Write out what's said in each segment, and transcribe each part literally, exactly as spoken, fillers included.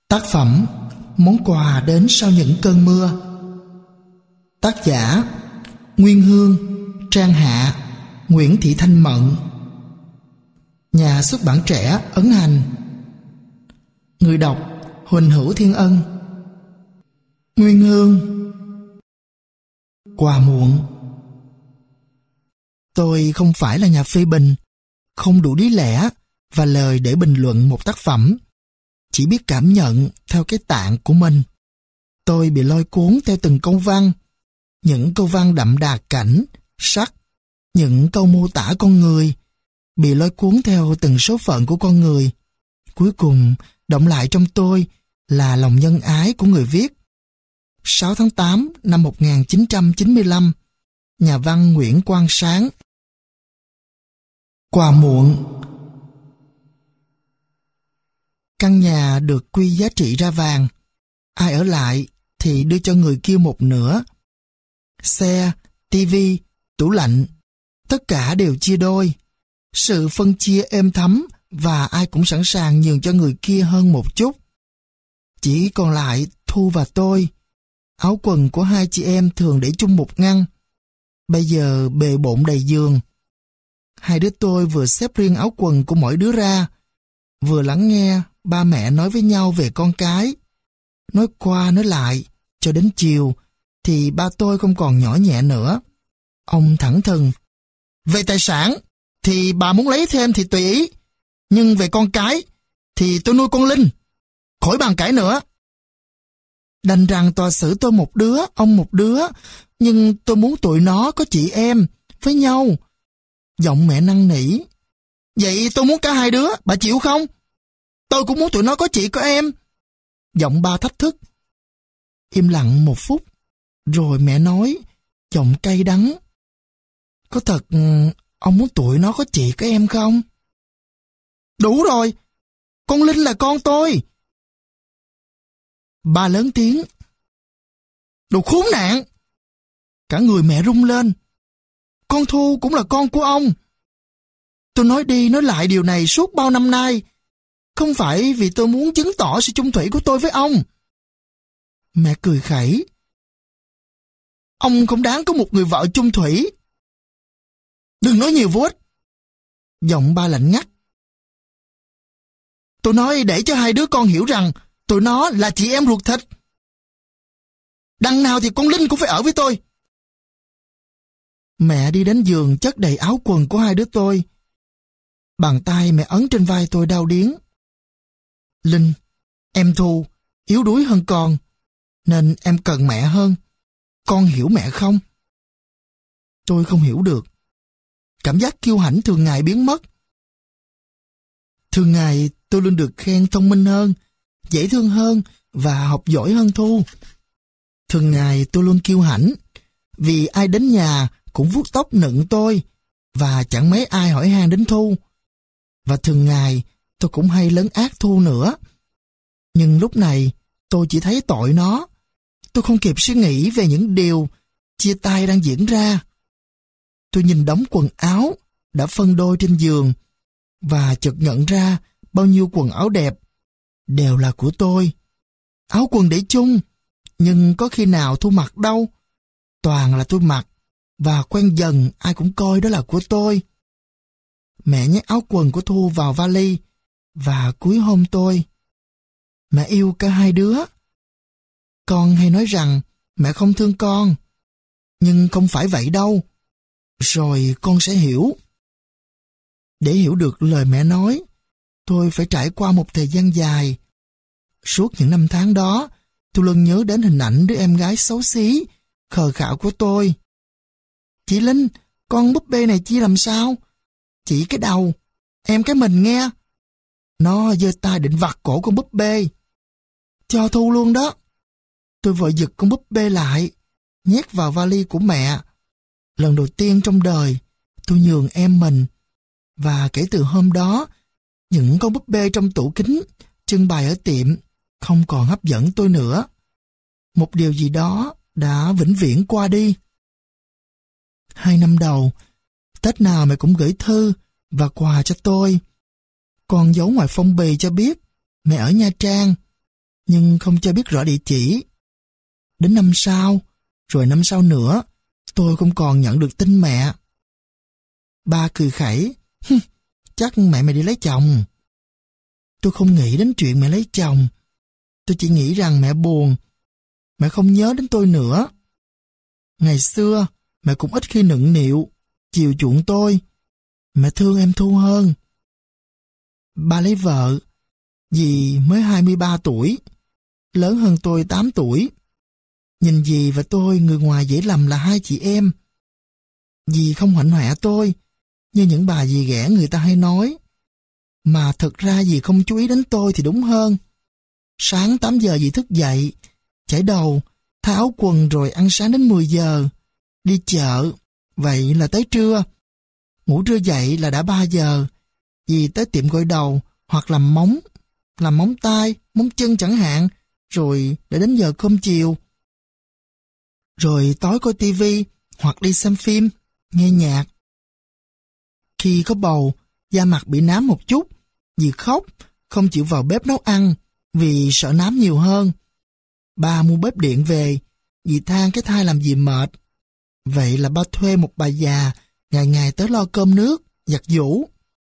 Tác phẩm Món quà đến sau những cơn mưa. Tác giả Nguyên Hương, Trang Hạ, Nguyễn Thị Thanh Mận. Nhà xuất bản Trẻ, Ấn Hành. Người đọc Huỳnh Hữu Thiên Ân. Nguyên Hương. Quà muộn. Tôi không phải là nhà phê bình, không đủ lý lẽ và lời để bình luận một tác phẩm, chỉ biết cảm nhận theo cái tạng của mình. Tôi bị lôi cuốn theo từng câu văn, những câu văn đậm đà cảnh, sắc, những câu mô tả con người, bị lôi cuốn theo từng số phận của con người. Cuối cùng, động lại trong tôi là lòng nhân ái của người viết. sáu tháng tám năm một nghìn chín trăm chín mươi lăm, nhà văn Nguyễn Quang Sáng. Quà muộn. Căn nhà được quy giá trị ra vàng. Ai ở lại thì đưa cho người kia một nửa. Xe, tivi, tủ lạnh, tất cả đều chia đôi. Sự phân chia êm thấm và ai cũng sẵn sàng nhường cho người kia hơn một chút. Chỉ còn lại Thu và tôi. Áo quần của hai chị em thường để chung một ngăn. Bây giờ bề bộn đầy giường. Hai đứa tôi vừa xếp riêng áo quần của mỗi đứa ra, vừa lắng nghe ba mẹ nói với nhau về con cái. Nói qua nói lại, cho đến chiều, thì ba tôi không còn nhỏ nhẹ nữa. Ông thẳng thừng: về tài sản, thì bà muốn lấy thêm thì tùy ý. Nhưng về con cái, thì tôi nuôi con Linh. Khỏi bàn cãi nữa. Đành rằng tòa xử tôi một đứa, ông một đứa, nhưng tôi muốn tụi nó có chị em, với nhau. Giọng mẹ năn nỉ: vậy tôi muốn cả hai đứa, bà chịu không? Tôi cũng muốn tụi nó có chị có em. Giọng ba thách thức. Im lặng một phút, rồi mẹ nói, giọng cay đắng: có thật ông muốn tụi nó có chị có em không? Đủ rồi, con Linh là con tôi. Ba lớn tiếng: đồ khốn nạn! Cả người mẹ rung lên. Con Thu cũng là con của ông. Tôi nói đi nói lại điều này suốt bao năm nay, không phải vì tôi muốn chứng tỏ sự chung thủy của tôi với ông. Mẹ cười khẩy: ông không đáng có một người vợ chung thủy. Đừng nói nhiều vô ích. Giọng ba lạnh ngắt. Tôi nói để cho hai đứa con hiểu rằng tụi nó là chị em ruột thịt. Đằng nào thì con Linh cũng phải ở với tôi. Mẹ đi đến giường chất đầy áo quần của hai đứa tôi. Bàn tay mẹ ấn trên vai tôi đau điếng. Linh, em Thu yếu đuối hơn con, nên em cần mẹ hơn. Con hiểu mẹ không? Tôi không hiểu được. Cảm giác kiêu hãnh thường ngày biến mất. Thường ngày tôi luôn được khen thông minh hơn, dễ thương hơn và học giỏi hơn Thu. Thường ngày tôi luôn kiêu hãnh, vì ai đến nhà cũng vuốt tóc nựng tôi, và chẳng mấy ai hỏi han đến Thu. Và thường ngày tôi cũng hay lấn át Thu nữa. Nhưng lúc này tôi chỉ thấy tội nó. Tôi không kịp suy nghĩ về những điều chia tay đang diễn ra. Tôi nhìn đống quần áo đã phân đôi trên giường, và chợt nhận ra bao nhiêu quần áo đẹp đều là của tôi. Áo quần để chung, nhưng có khi nào Thu mặc đâu. Toàn là tôi mặc, và quen dần ai cũng coi đó là của tôi. Mẹ nhét áo quần của Thu vào vali và cúi hôn tôi. Mẹ yêu cả hai đứa. Con hay nói rằng mẹ không thương con, nhưng không phải vậy đâu. Rồi con sẽ hiểu. Để hiểu được lời mẹ nói, tôi phải trải qua một thời gian dài. Suốt những năm tháng đó, tôi luôn nhớ đến hình ảnh đứa em gái xấu xí, khờ khạo của tôi. Chị Linh, con búp bê này chia làm sao? Chỉ cái đầu, em cái mình nghe. Nó giơ tay định vặt cổ con búp bê. Cho Thu luôn đó. Tôi vội giật con búp bê lại, nhét vào vali của mẹ. Lần đầu tiên trong đời, tôi nhường em mình. Và kể từ hôm đó, những con búp bê trong tủ kính trưng bày ở tiệm không còn hấp dẫn tôi nữa. Một điều gì đó đã vĩnh viễn qua đi. Hai năm đầu, Tết nào mẹ cũng gửi thư và quà cho tôi. Con giấu ngoài phong bì cho biết mẹ ở Nha Trang. nhưng không cho biết rõ địa chỉ. Đến năm sau, rồi năm sau nữa, tôi không còn nhận được tin mẹ. Ba cười khẩy, chắc mẹ mày đi lấy chồng. Tôi không nghĩ đến chuyện mẹ lấy chồng. Tôi chỉ nghĩ rằng mẹ buồn, mẹ không nhớ đến tôi nữa. Ngày xưa, mẹ cũng ít khi nựng nịu, chiều chuộng tôi. Mẹ thương em Thu hơn. Ba lấy vợ, dì mới hai mươi ba tuổi, lớn hơn tôi tám tuổi. Nhìn dì và tôi người ngoài dễ lầm là hai chị em. Dì không hạnh hoẹ tôi, như những bà dì ghẻ người ta hay nói. Mà thật ra dì không chú ý đến tôi thì đúng hơn. Sáng tám giờ dì thức dậy, chải đầu, thay áo quần rồi ăn sáng đến mười giờ. Đi chợ, vậy là tới trưa. Ngủ trưa dậy là đã ba giờ. Dì tới tiệm gội đầu hoặc làm móng, làm móng tay, móng chân chẳng hạn, rồi để đến giờ cơm chiều. Rồi tối coi tivi hoặc đi xem phim, nghe nhạc. Khi có bầu, da mặt bị nám một chút, dì khóc, không chịu vào bếp nấu ăn vì sợ nám nhiều hơn. Ba mua bếp điện về, dì than cái thai làm gì mệt. Vậy là ba thuê một bà già, ngày ngày tới lo cơm nước, giặt giũ.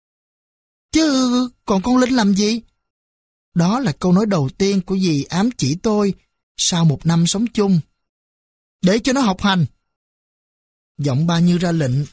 Chứ còn con Linh làm gì? Đó là câu nói đầu tiên của dì ám chỉ tôi sau một năm sống chung. Để cho nó học hành. Giọng ba như ra lệnh.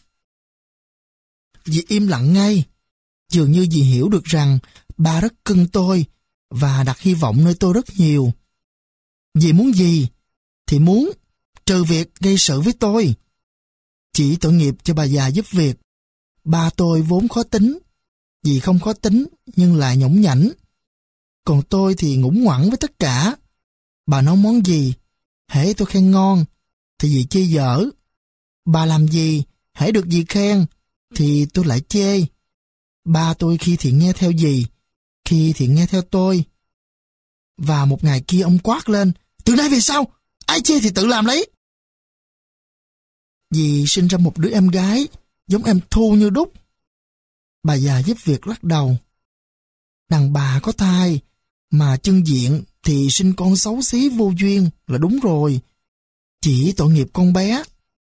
Dì im lặng ngay. Dường như dì hiểu được rằng ba rất cưng tôi và đặt hy vọng nơi tôi rất nhiều. Dì muốn gì thì muốn, trừ việc gây sự với tôi. Chỉ tội nghiệp cho bà già giúp việc. Ba tôi vốn khó tính. Dì không khó tính nhưng lại nhõng nhảnh. Còn tôi thì ngủng ngoẳng với tất cả. Bà nấu món gì, hễ tôi khen ngon thì dì chê dở. Bà làm gì, hễ được dì khen thì tôi lại chê. Ba tôi khi thì nghe theo dì, khi thì nghe theo tôi. Và một ngày kia ông quát lên, từ nay về sau, ai chê thì tự làm lấy. Dì sinh ra một đứa em gái, giống em Thu như đúc. Bà già giúp việc lắc đầu. Đàn bà có thai, mà chân diện thì sinh con xấu xí vô duyên là đúng rồi. Chỉ tội nghiệp con bé.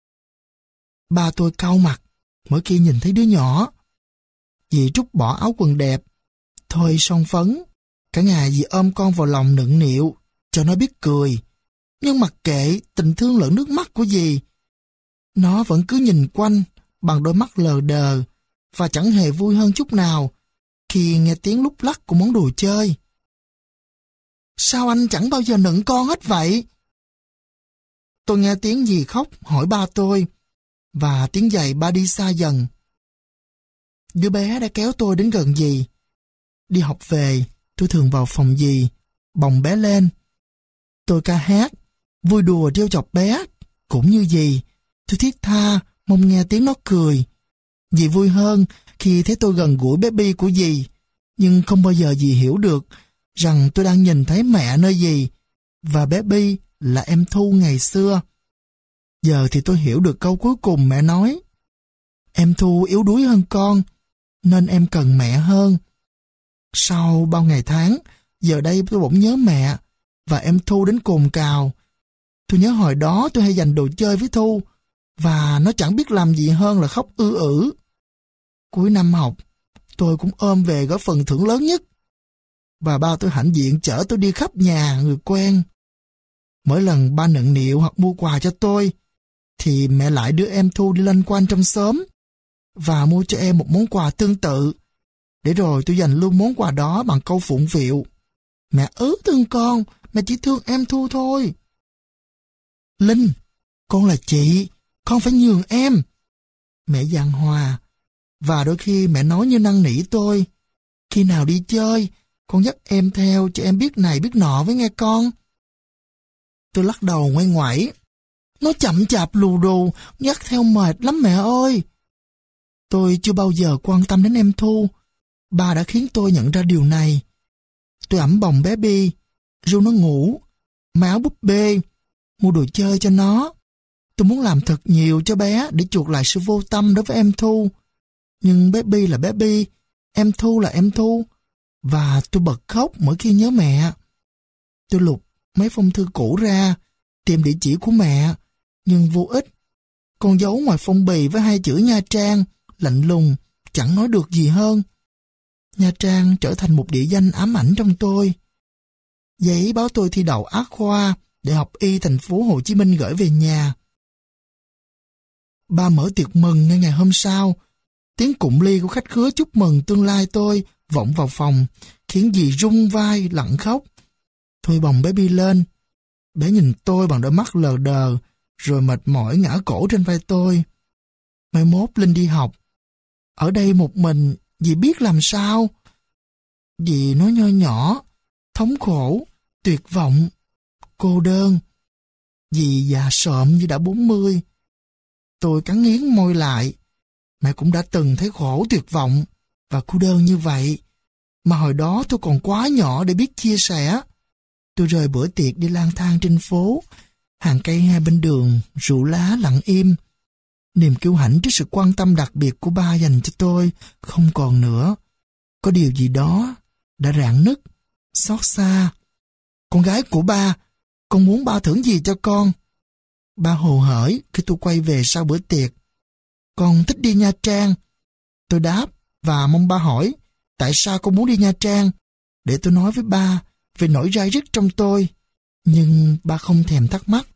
Ba tôi cau mặt mỗi khi nhìn thấy đứa nhỏ. Dì trút bỏ áo quần đẹp, thôi son phấn. Cả ngày dì ôm con vào lòng nựng nịu, cho nó biết cười. Nhưng mặc kệ tình thương lẫn nước mắt của dì, nó vẫn cứ nhìn quanh bằng đôi mắt lờ đờ và chẳng hề vui hơn chút nào khi nghe tiếng lúc lắc của món đồ chơi. Sao anh chẳng bao giờ nựng con hết vậy? Tôi nghe tiếng dì khóc hỏi ba tôi, và tiếng giày ba đi xa dần. Đứa bé đã kéo tôi đến gần dì. Đi học về, tôi thường vào phòng dì, bồng bé lên. Tôi ca hát, vui đùa trêu chọc bé, cũng như dì. Tôi thiết tha, mong nghe tiếng nó cười. Dì vui hơn khi thấy tôi gần gũi bé Bi của dì, nhưng không bao giờ dì hiểu được rằng tôi đang nhìn thấy mẹ nơi dì, và bé Bi là em Thu ngày xưa. Giờ thì tôi hiểu được câu cuối cùng mẹ nói. Em Thu yếu đuối hơn con, nên em cần mẹ hơn. Sau bao ngày tháng, giờ đây tôi bỗng nhớ mẹ, và em Thu đến cồn cào. Tôi nhớ hồi đó tôi hay giành đồ chơi với Thu, và nó chẳng biết làm gì hơn là khóc ư ử. Cuối năm học, tôi cũng ôm về gói phần thưởng lớn nhất. Và ba tôi hãnh diện chở tôi đi khắp nhà người quen. Mỗi lần ba nựng nịu hoặc mua quà cho tôi, thì mẹ lại đưa em Thu đi loanh quanh trong xóm và mua cho em một món quà tương tự, để rồi tôi dành luôn món quà đó bằng câu phụng phịu. Mẹ ứ thương con, mẹ chỉ thương em Thu thôi. Linh, con là chị, con phải nhường em. Mẹ giằng hòa, và đôi khi mẹ nói như năn nỉ tôi. Khi nào đi chơi, con dắt em theo cho em biết này biết nọ với nghe con. Tôi lắc đầu ngoay ngoẩy. Nó chậm chạp lù đù, dắt theo mệt lắm mẹ ơi. Tôi chưa bao giờ quan tâm đến em Thu. Ba đã khiến tôi nhận ra điều này. Tôi ẵm bồng bé Bi, ru nó ngủ, may áo búp bê, mua đồ chơi cho nó. Tôi muốn làm thật nhiều cho bé để chuộc lại sự vô tâm đối với em Thu. Nhưng bé Bi là bé Bi, em Thu là em Thu, và tôi bật khóc mỗi khi nhớ mẹ. Tôi lục mấy phong thư cũ ra, tìm địa chỉ của mẹ, nhưng vô ích. Con dấu ngoài phong bì với hai chữ Nha Trang, lạnh lùng, chẳng nói được gì hơn. Nha Trang trở thành một địa danh ám ảnh trong tôi. Giấy báo tôi thi đậu Á khoa để học y thành phố Hồ Chí Minh gửi về nhà. Ba mở tiệc mừng ngay ngày hôm sau. Tiếng cụng ly của khách khứa chúc mừng tương lai tôi vọng vào phòng, khiến dì rung vai lặng khóc. Tôi bồng bé Bi lên. Bé nhìn tôi bằng đôi mắt lờ đờ, rồi mệt mỏi ngã cổ trên vai tôi. Mai mốt Linh đi học. Ở đây một mình, dì biết làm sao? Dì nói nho nhỏ, thống khổ, tuyệt vọng, cô đơn. Dì già sợm như đã bốn mươi. Tôi cắn nghiến môi lại. Mẹ cũng đã từng thấy khổ tuyệt vọng và cô đơn như vậy. Mà hồi đó tôi còn quá nhỏ để biết chia sẻ. Tôi rời bữa tiệc đi lang thang trên phố. Hàng cây hai bên đường, rủ lá lặng im. Niềm kiêu hãnh trước sự quan tâm đặc biệt của ba dành cho tôi không còn nữa. Có điều gì đó đã rạn nứt, xót xa. Con gái của ba, con muốn ba thưởng gì cho con? Ba hồ hởi khi tôi quay về sau bữa tiệc. Con thích đi Nha Trang. Tôi đáp và mong ba hỏi tại sao con muốn đi Nha Trang, để tôi nói với ba về nỗi rai rứt trong tôi. Nhưng ba không thèm thắc mắc.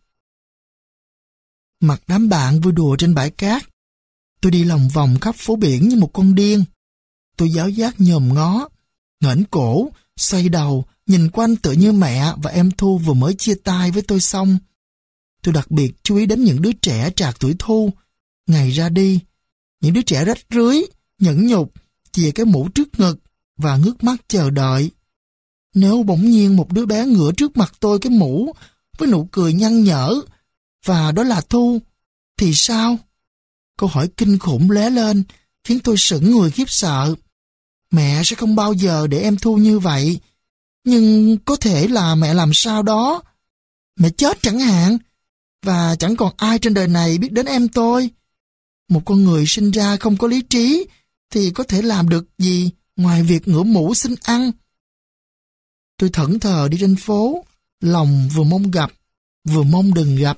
Mặc đám bạn vui đùa trên bãi cát, tôi đi lòng vòng khắp phố biển như một con điên. Tôi giáo giác nhòm ngó, ngẩng cổ, xoay đầu, nhìn quanh tựa như mẹ và em Thu vừa mới chia tay với tôi xong. Tôi đặc biệt chú ý đến những đứa trẻ trạc tuổi Thu, ngày ra đi. Những đứa trẻ rách rưới, nhẫn nhục, chìa cái mũ trước ngực và ngước mắt chờ đợi. Nếu bỗng nhiên một đứa bé ngửa trước mặt tôi cái mũ với nụ cười nhăn nhở, và đó là Thu, thì sao? Câu hỏi kinh khủng lóe lên, khiến tôi sững người khiếp sợ. Mẹ sẽ không bao giờ để em Thu như vậy. Nhưng có thể là mẹ làm sao đó. Mẹ chết chẳng hạn, và chẳng còn ai trên đời này biết đến em tôi. Một con người sinh ra không có lý trí thì có thể làm được gì ngoài việc ngửa mũ xin ăn. Tôi thẫn thờ đi trên phố, lòng vừa mong gặp, vừa mong đừng gặp.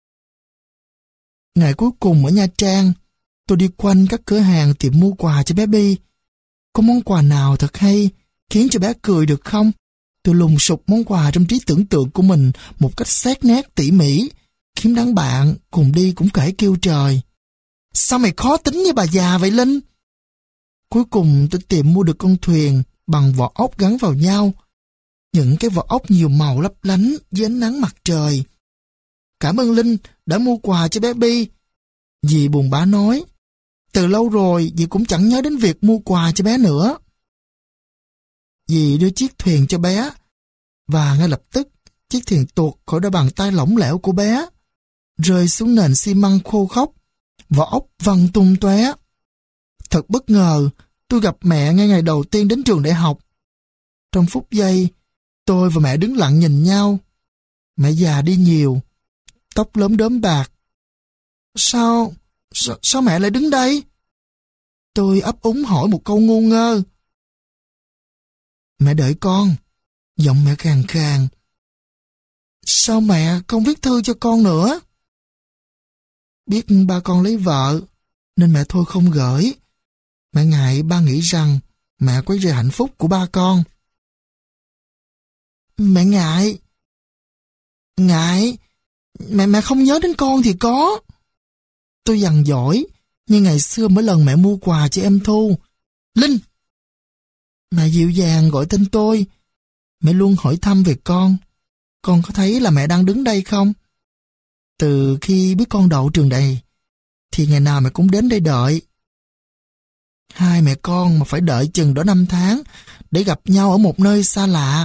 Ngày cuối cùng ở Nha Trang, tôi đi quanh các cửa hàng tiệm mua quà cho bé Bi. Có món quà nào thật hay, khiến cho bé cười được không? Tôi lùng sục món quà trong trí tưởng tượng của mình một cách xét nét tỉ mỉ, khiến đám bạn cùng đi cũng kể kêu trời. Sao mày khó tính như bà già vậy Linh? Cuối cùng tôi tìm mua được con thuyền bằng vỏ ốc gắn vào nhau. Những cái vỏ ốc nhiều màu lấp lánh dưới ánh nắng mặt trời. Cảm ơn Linh đã mua quà cho bé Bi. Dì buồn bã nói, từ lâu rồi dì cũng chẳng nhớ đến việc mua quà cho bé nữa. Dì đưa chiếc thuyền cho bé, và ngay lập tức chiếc thuyền tuột khỏi đôi bàn tay lỏng lẻo của bé, rơi xuống nền xi măng khô khốc, vỏ ốc văng tung tóe. Thật bất ngờ, tôi gặp mẹ ngay ngày đầu tiên đến trường đại học. Trong phút giây, tôi và mẹ đứng lặng nhìn nhau. Mẹ già đi nhiều, tóc lốm đốm bạc. Sao, sao, sao mẹ lại đứng đây? Tôi ấp úng hỏi một câu ngu ngơ. Mẹ đợi con. Giọng mẹ khàn khàn. Sao mẹ không viết thư cho con nữa? Biết ba con lấy vợ, nên mẹ thôi không gửi. Mẹ ngại ba nghĩ rằng mẹ quấy rầy hạnh phúc của ba con. Mẹ ngại. Ngại. Mẹ mẹ không nhớ đến con thì có. Tôi dằn dỗi, như ngày xưa mỗi lần mẹ mua quà cho em Thu. Linh! Mẹ dịu dàng gọi tên tôi. Mẹ luôn hỏi thăm về con. Con có thấy là mẹ đang đứng đây không? Từ khi biết con đậu trường này, thì ngày nào mẹ cũng đến đây đợi. Hai mẹ con mà phải đợi chừng đó năm tháng để gặp nhau ở một nơi xa lạ.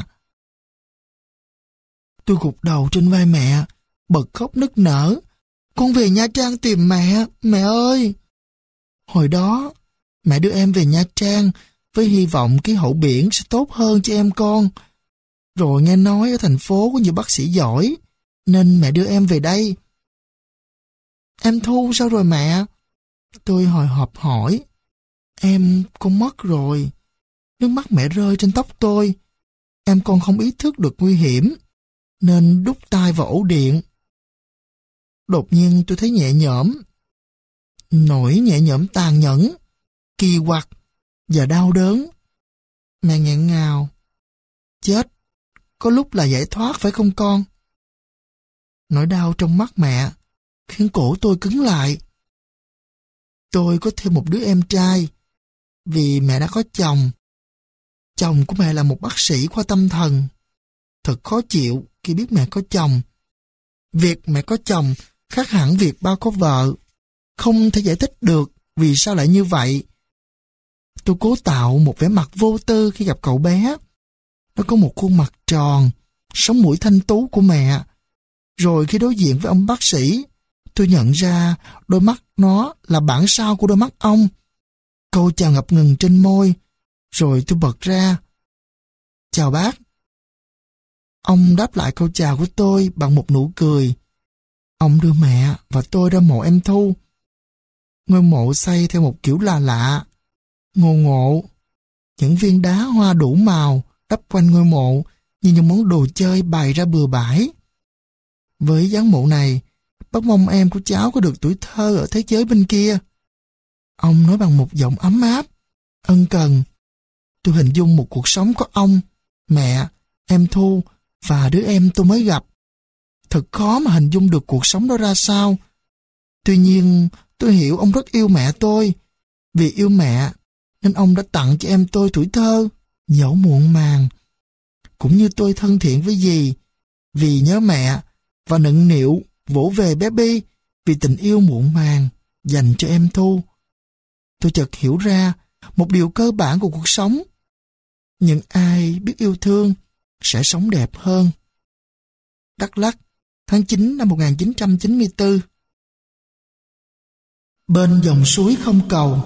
Tôi gục đầu trên vai mẹ, bật khóc nức nở. Con về Nha Trang tìm mẹ, mẹ ơi! Hồi đó, mẹ đưa em về Nha Trang với hy vọng khí hậu biển sẽ tốt hơn cho em con. Rồi nghe nói ở thành phố có nhiều bác sĩ giỏi, nên mẹ đưa em về đây. Em Thu sao rồi mẹ? Tôi hồi hộp hỏi. Em con mất rồi. Nước mắt mẹ rơi trên tóc tôi. Em con không ý thức được nguy hiểm nên đút tay vào ổ điện. Đột nhiên tôi thấy nhẹ nhõm. Nỗi nhẹ nhõm tàn nhẫn, kỳ quặc và đau đớn. Mẹ nghẹn ngào. Chết, có lúc là giải thoát phải không con? Nỗi đau trong mắt mẹ khiến cổ tôi cứng lại. Tôi có thêm một đứa em trai vì mẹ đã có chồng. Chồng của mẹ là một bác sĩ khoa tâm thần. Thật khó chịu khi biết mẹ có chồng. Việc mẹ có chồng khác hẳn việc ba có vợ. Không thể giải thích được vì sao lại như vậy. Tôi cố tạo một vẻ mặt vô tư khi gặp cậu bé. Nó có một khuôn mặt tròn, sống mũi thanh tú của mẹ. Rồi khi đối diện với ông bác sĩ, tôi nhận ra đôi mắt nó là bản sao của đôi mắt ông. Câu chào ngập ngừng trên môi, rồi tôi bật ra. Chào bác. Ông đáp lại câu chào của tôi bằng một nụ cười. Ông đưa mẹ và tôi ra mộ em Thu. Ngôi mộ xây theo một kiểu lạ lạ, ngộ ngộ. Những viên đá hoa đủ màu đắp quanh ngôi mộ như những món đồ chơi bày ra bừa bãi. Với dáng mộ này, bác mong em của cháu có được tuổi thơ ở thế giới bên kia. Ông nói bằng một giọng ấm áp, ân cần. Tôi hình dung một cuộc sống có ông, mẹ, em Thu và đứa em tôi mới gặp. Thật khó mà hình dung được cuộc sống đó ra sao. Tuy nhiên, tôi hiểu ông rất yêu mẹ tôi. Vì yêu mẹ, nên ông đã tặng cho em tôi tuổi thơ, dẫu muộn màng. Cũng như tôi thân thiện với dì, vì nhớ mẹ, và nựng nịu vỗ về bé Bi vì tình yêu muộn màng dành cho em Thu. Tôi chợt hiểu ra một điều cơ bản của cuộc sống. Những ai biết yêu thương sẽ sống đẹp hơn. Đắk Lắk, tháng chín năm một nghìn chín trăm chín mươi tư. Bên dòng suối không cầu.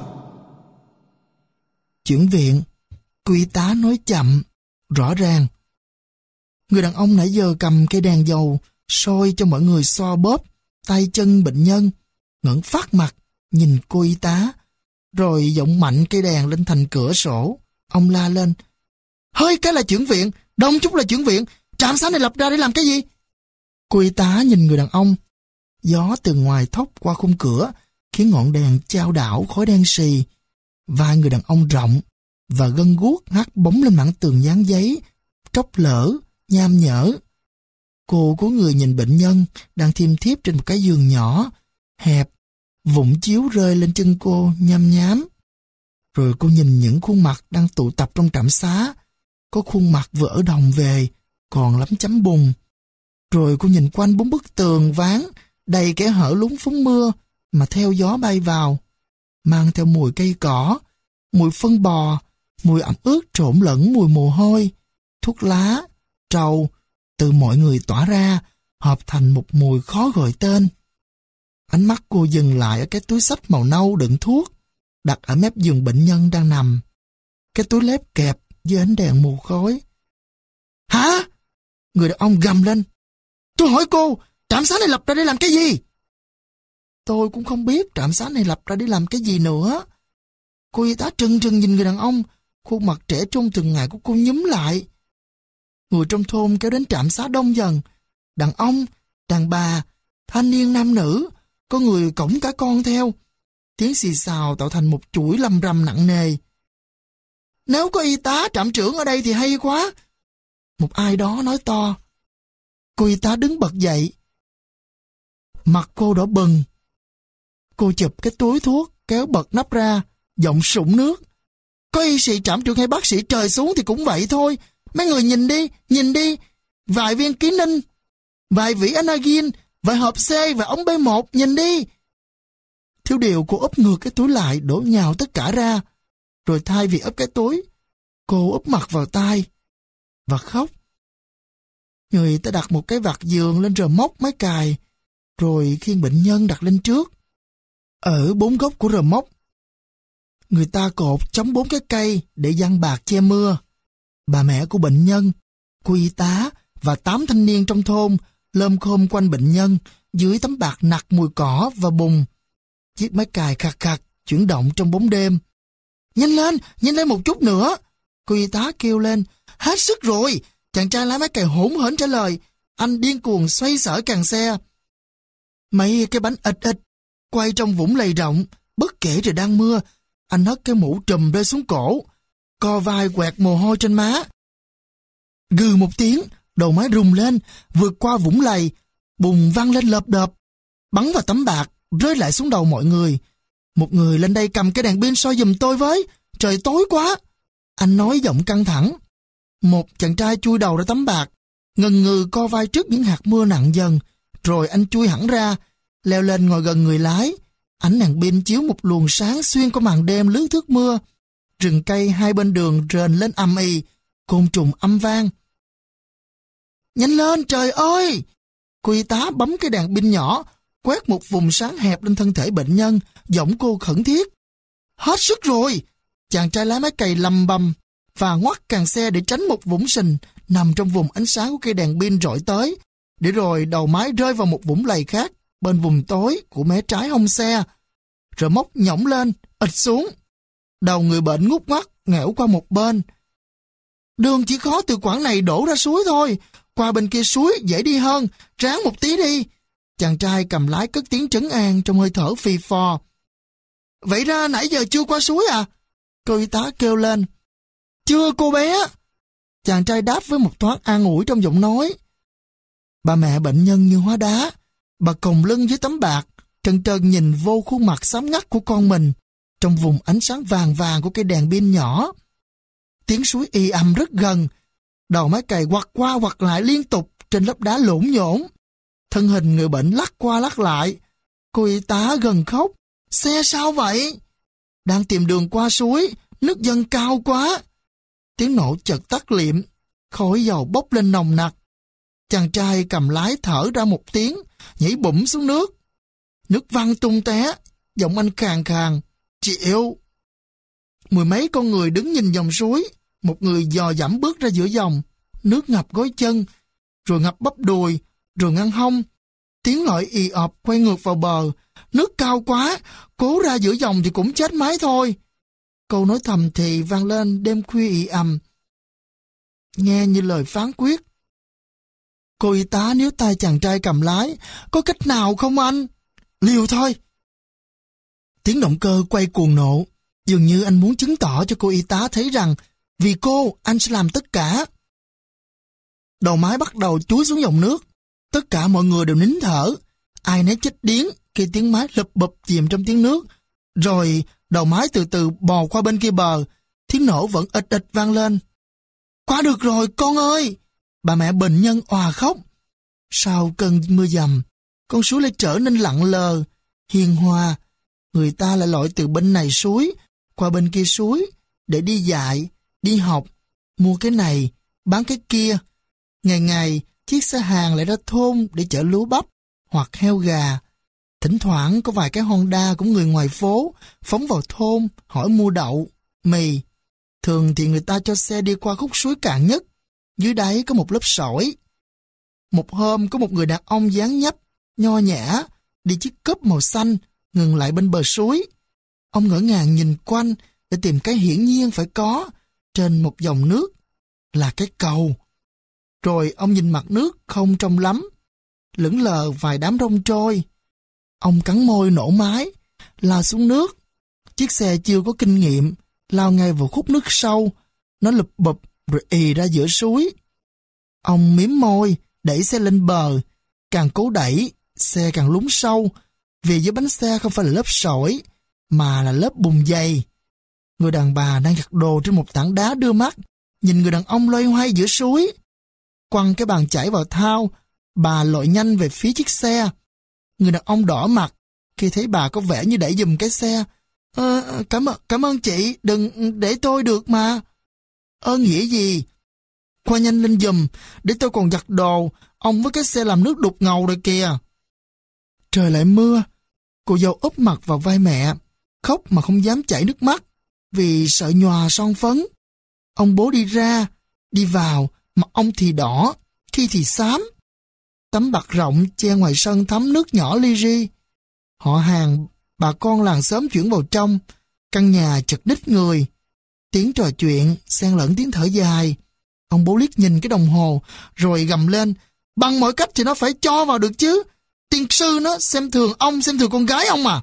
Chuyển viện, cô y tá nói chậm, rõ ràng. Người đàn ông nãy giờ cầm cây đèn dầu, soi cho mọi người xoa bóp tay chân bệnh nhân, ngẩng phát mặt, nhìn cô y tá, rồi giọng mạnh cây đèn lên thành cửa sổ. Ông la lên. Hơi cái là chuyển viện, đông chút là chuyển viện, trạm xá này lập ra để làm cái gì? Cô y tá nhìn người đàn ông. Gió từ ngoài thốc qua khung cửa, khiến ngọn đèn chao đảo khói đen xì. Vai người đàn ông rộng và gân guốc hắt bóng lên mảng tường dán giấy, tróc lở, nham nhở. Cô cúi người nhìn bệnh nhân đang thiêm thiếp trên một cái giường nhỏ, hẹp, vũng chiếu rơi lên chân cô nhăm nhám. Rồi cô nhìn những khuôn mặt đang tụ tập trong trạm xá. Có khuôn mặt vừa ở đồng về, còn lắm chấm bùn. Rồi cô nhìn quanh bốn bức tường ván, đầy kẽ hở lún phúng mưa, mà theo gió bay vào, mang theo mùi cây cỏ, mùi phân bò, mùi ẩm ướt trộn lẫn mùi mồ hôi, thuốc lá, trầu, từ mọi người tỏa ra, hợp thành một mùi khó gọi tên. Ánh mắt cô dừng lại ở cái túi xách màu nâu đựng thuốc, đặt ở mép giường bệnh nhân đang nằm. Cái túi lép kẹp dưới ánh đèn mù khói. Hả? Người đàn ông gầm lên. Tôi hỏi cô, trạm xá này lập ra để làm cái gì? Tôi cũng không biết trạm xá này lập ra để làm cái gì nữa. Cô y tá trừng trừng nhìn người đàn ông, khuôn mặt trẻ trung từng ngày của cô nhúm lại. Người trong thôn kéo đến trạm xá đông dần. Đàn ông, đàn bà, thanh niên nam nữ, có người cõng cả con theo. Tiếng xì xào tạo thành một chuỗi lầm rầm nặng nề. Nếu có y tá trạm trưởng ở đây thì hay quá. Một ai đó nói to. Cô y tá đứng bật dậy. Mặt cô đỏ bừng. Cô chụp cái túi thuốc, kéo bật nắp ra, giọng sũng nước. Có y sĩ trạm trưởng hay bác sĩ trời xuống thì cũng vậy thôi. Mấy người nhìn đi, nhìn đi. Vài viên ký ninh, vài vỉ anagin, vài hộp C và ống B một, nhìn đi. Thiếu điều cô úp ngược cái túi lại, đổ nhào tất cả ra. Rồi thay vì úp cái túi, cô úp mặt vào tai và khóc. Người ta đặt một cái vạt giường lên rờ móc máy cài, rồi khiêng bệnh nhân đặt lên trước. Ở bốn góc của rờ móc, người ta cột chống bốn cái cây để giăng bạt che mưa. Bà mẹ của bệnh nhân, cô y tá và tám thanh niên trong thôn lơm khom quanh bệnh nhân dưới tấm bạt nặc mùi cỏ và bùn. Chiếc máy cài khạc khạc chuyển động trong bóng đêm. Nhanh lên, nhanh lên một chút nữa. Cô y tá kêu lên. Hết sức rồi. Chàng trai lái máy cài hỗn hển trả lời. Anh điên cuồng xoay sở càng xe. Mấy cái bánh ịch ịch quay trong vũng lầy rộng, bất kể trời đang mưa. Anh hất cái mũ trùm rơi xuống cổ, co vai quẹt mồ hôi trên má. Gừ một tiếng, đầu máy rung lên, vượt qua vũng lầy, bùng văng lên lợp đợp, bắn vào tấm bạc, rơi lại xuống đầu mọi người. Một người lên đây cầm cái đèn pin soi giùm tôi với, trời tối quá. Anh nói giọng căng thẳng. Một chàng trai chui đầu ra tấm bạc, ngần ngừ co vai trước những hạt mưa nặng dần, rồi anh chui hẳn ra, leo lên ngồi gần người lái. Ánh đèn pin chiếu một luồng sáng xuyên qua màn đêm lướt thước mưa. Rừng cây hai bên đường rền lên ầm ĩ, côn trùng âm vang. Nhanh lên trời ơi! Cô y tá bấm cái đèn pin nhỏ, quét một vùng sáng hẹp lên thân thể bệnh nhân, giọng cô khẩn thiết. Hết sức rồi! Chàng trai lái máy cày lầm bầm và ngoắt càng xe để tránh một vũng sình nằm trong vùng ánh sáng của cây đèn pin rọi tới, để rồi đầu máy rơi vào một vũng lầy khác bên vùng tối của mé trái hông xe, rồi móc nhõng lên, ịch xuống. Đầu người bệnh ngút ngoắt, nghẽo qua một bên. Đường chỉ khó từ quãng này đổ ra suối thôi, qua bên kia suối dễ đi hơn, ráng một tí đi. Chàng trai cầm lái cất tiếng trấn an trong hơi thở phì phò. Vậy ra nãy giờ chưa qua suối à? Cô y tá kêu lên. Chưa cô bé. Chàng trai đáp với một thoáng an ủi trong giọng nói. Bà mẹ bệnh nhân như hóa đá. Bà còng lưng dưới tấm bạc, trần trần nhìn vô khuôn mặt xám ngắt của con mình, trong vùng ánh sáng vàng vàng của cây đèn pin nhỏ. Tiếng suối y ầm rất gần, đầu máy cày quặt qua quặt lại liên tục trên lớp đá lổn nhổn. Thân hình người bệnh lắc qua lắc lại. Cô y tá gần khóc. Xe sao vậy? Đang tìm đường qua suối, nước dâng cao quá. Tiếng nổ chợt tắt liệm, khói dầu bốc lên nồng nặc. Chàng trai cầm lái thở ra một tiếng, nhảy bủm xuống nước. Nước văng tung té, giọng anh khàn khàn. Chịu. Mười mấy con người đứng nhìn dòng suối. Một người dò dẫm bước ra giữa dòng. Nước ngập gối chân, rồi ngập bắp đùi, rồi ngăn hông. Tiếng lội ì ọp quay ngược vào bờ. Nước cao quá, cố ra giữa dòng thì cũng chết máy thôi. Câu nói thầm thì vang lên đêm khuya ì ầm, nghe như lời phán quyết. Cô y tá níu tay chàng trai cầm lái. Có cách nào không anh? Liều thôi. Tiếng động cơ quay cuồng nộ. Dường như anh muốn chứng tỏ cho cô y tá thấy rằng vì cô, anh sẽ làm tất cả. Đầu máy bắt đầu chúi xuống dòng nước. Tất cả mọi người đều nín thở. Ai nấy chết điếng khi tiếng máy lụp bụp chìm trong tiếng nước. Rồi đầu máy từ từ bò qua bên kia bờ. Tiếng nổ vẫn ịch ịch vang lên. Qua được rồi con ơi! Bà mẹ bệnh nhân òa khóc. Sau cơn mưa dầm, con suối lại trở nên lặng lờ, hiền hòa. Người ta lại lội từ bên này suối qua bên kia suối để đi dạy, đi học, mua cái này, bán cái kia. Ngày ngày, chiếc xe hàng lại ra thôn để chở lúa bắp hoặc heo gà. Thỉnh thoảng có vài cái Honda của người ngoài phố phóng vào thôn hỏi mua đậu, mì. Thường thì người ta cho xe đi qua khúc suối cạn nhất. Dưới đáy có một lớp sỏi. Một hôm có một người đàn ông dáng nhấp, nho nhã, đi chiếc cúp màu xanh, ngừng lại bên bờ suối. Ông ngỡ ngàng nhìn quanh để tìm cái hiển nhiên phải có trên một dòng nước, là cái cầu. Rồi ông nhìn mặt nước không trong lắm, lững lờ vài đám rong trôi. Ông cắn môi nổ máy, lao xuống nước. Chiếc xe chưa có kinh nghiệm, lao ngay vào khúc nước sâu. Nó lụp bụp rồi ì ra giữa suối. Ông miếm môi, đẩy xe lên bờ. Càng cố đẩy, xe càng lún sâu, vì dưới bánh xe không phải là lớp sỏi, mà là lớp bùn dày. Người đàn bà đang giặt đồ trên một tảng đá đưa mắt, nhìn người đàn ông loay hoay giữa suối. Quăng cái bàn chải vào thau, bà lội nhanh về phía chiếc xe. Người đàn ông đỏ mặt khi thấy bà có vẻ như đẩy giùm cái xe. Ờ, cảm ơn, cảm ơn chị, đừng để tôi được mà. Ơn nghĩa gì? Qua nhanh lên giùm, để tôi còn giặt đồ, ông với cái xe làm nước đục ngầu rồi kìa. Trời lại mưa, cô dâu úp mặt vào vai mẹ, khóc mà không dám chảy nước mắt, vì sợ nhòa son phấn. Ông bố đi ra, đi vào, mặt ông thì đỏ, khi thì xám. Tấm bạt rộng che ngoài sân thấm nước nhỏ li ri. Họ hàng, bà con làng xóm chuyển vào trong, căn nhà chật ních người. Tiếng trò chuyện, xen lẫn tiếng thở dài. Ông bố liếc nhìn cái đồng hồ, rồi gầm lên, Bằng mọi cách thì nó phải cho vào được chứ. Tiên sư nó xem thường ông, xem thường con gái ông mà.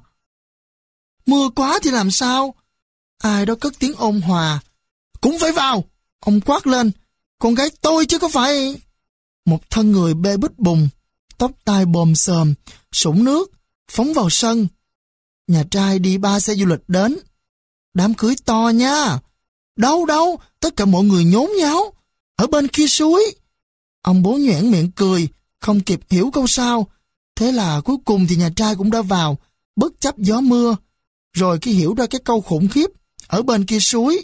Mưa quá thì làm sao? Ai đó cất tiếng ôn hòa. Cũng phải vào. Ông quát lên. Con gái tôi chứ có phải... Một thân người bê bít bùng, tóc tai bồm xồm, sũng nước, phóng vào sân. Nhà trai đi ba xe du lịch đến. Đám cưới to nha. Đâu đâu, tất cả mọi người nhốn nháo. Ở bên kia suối. Ông bố nhoẻn miệng cười, không kịp hiểu câu sau. Thế là cuối cùng thì nhà trai cũng đã vào, bất chấp gió mưa. Rồi khi hiểu ra cái câu khủng khiếp, ở bên kia suối.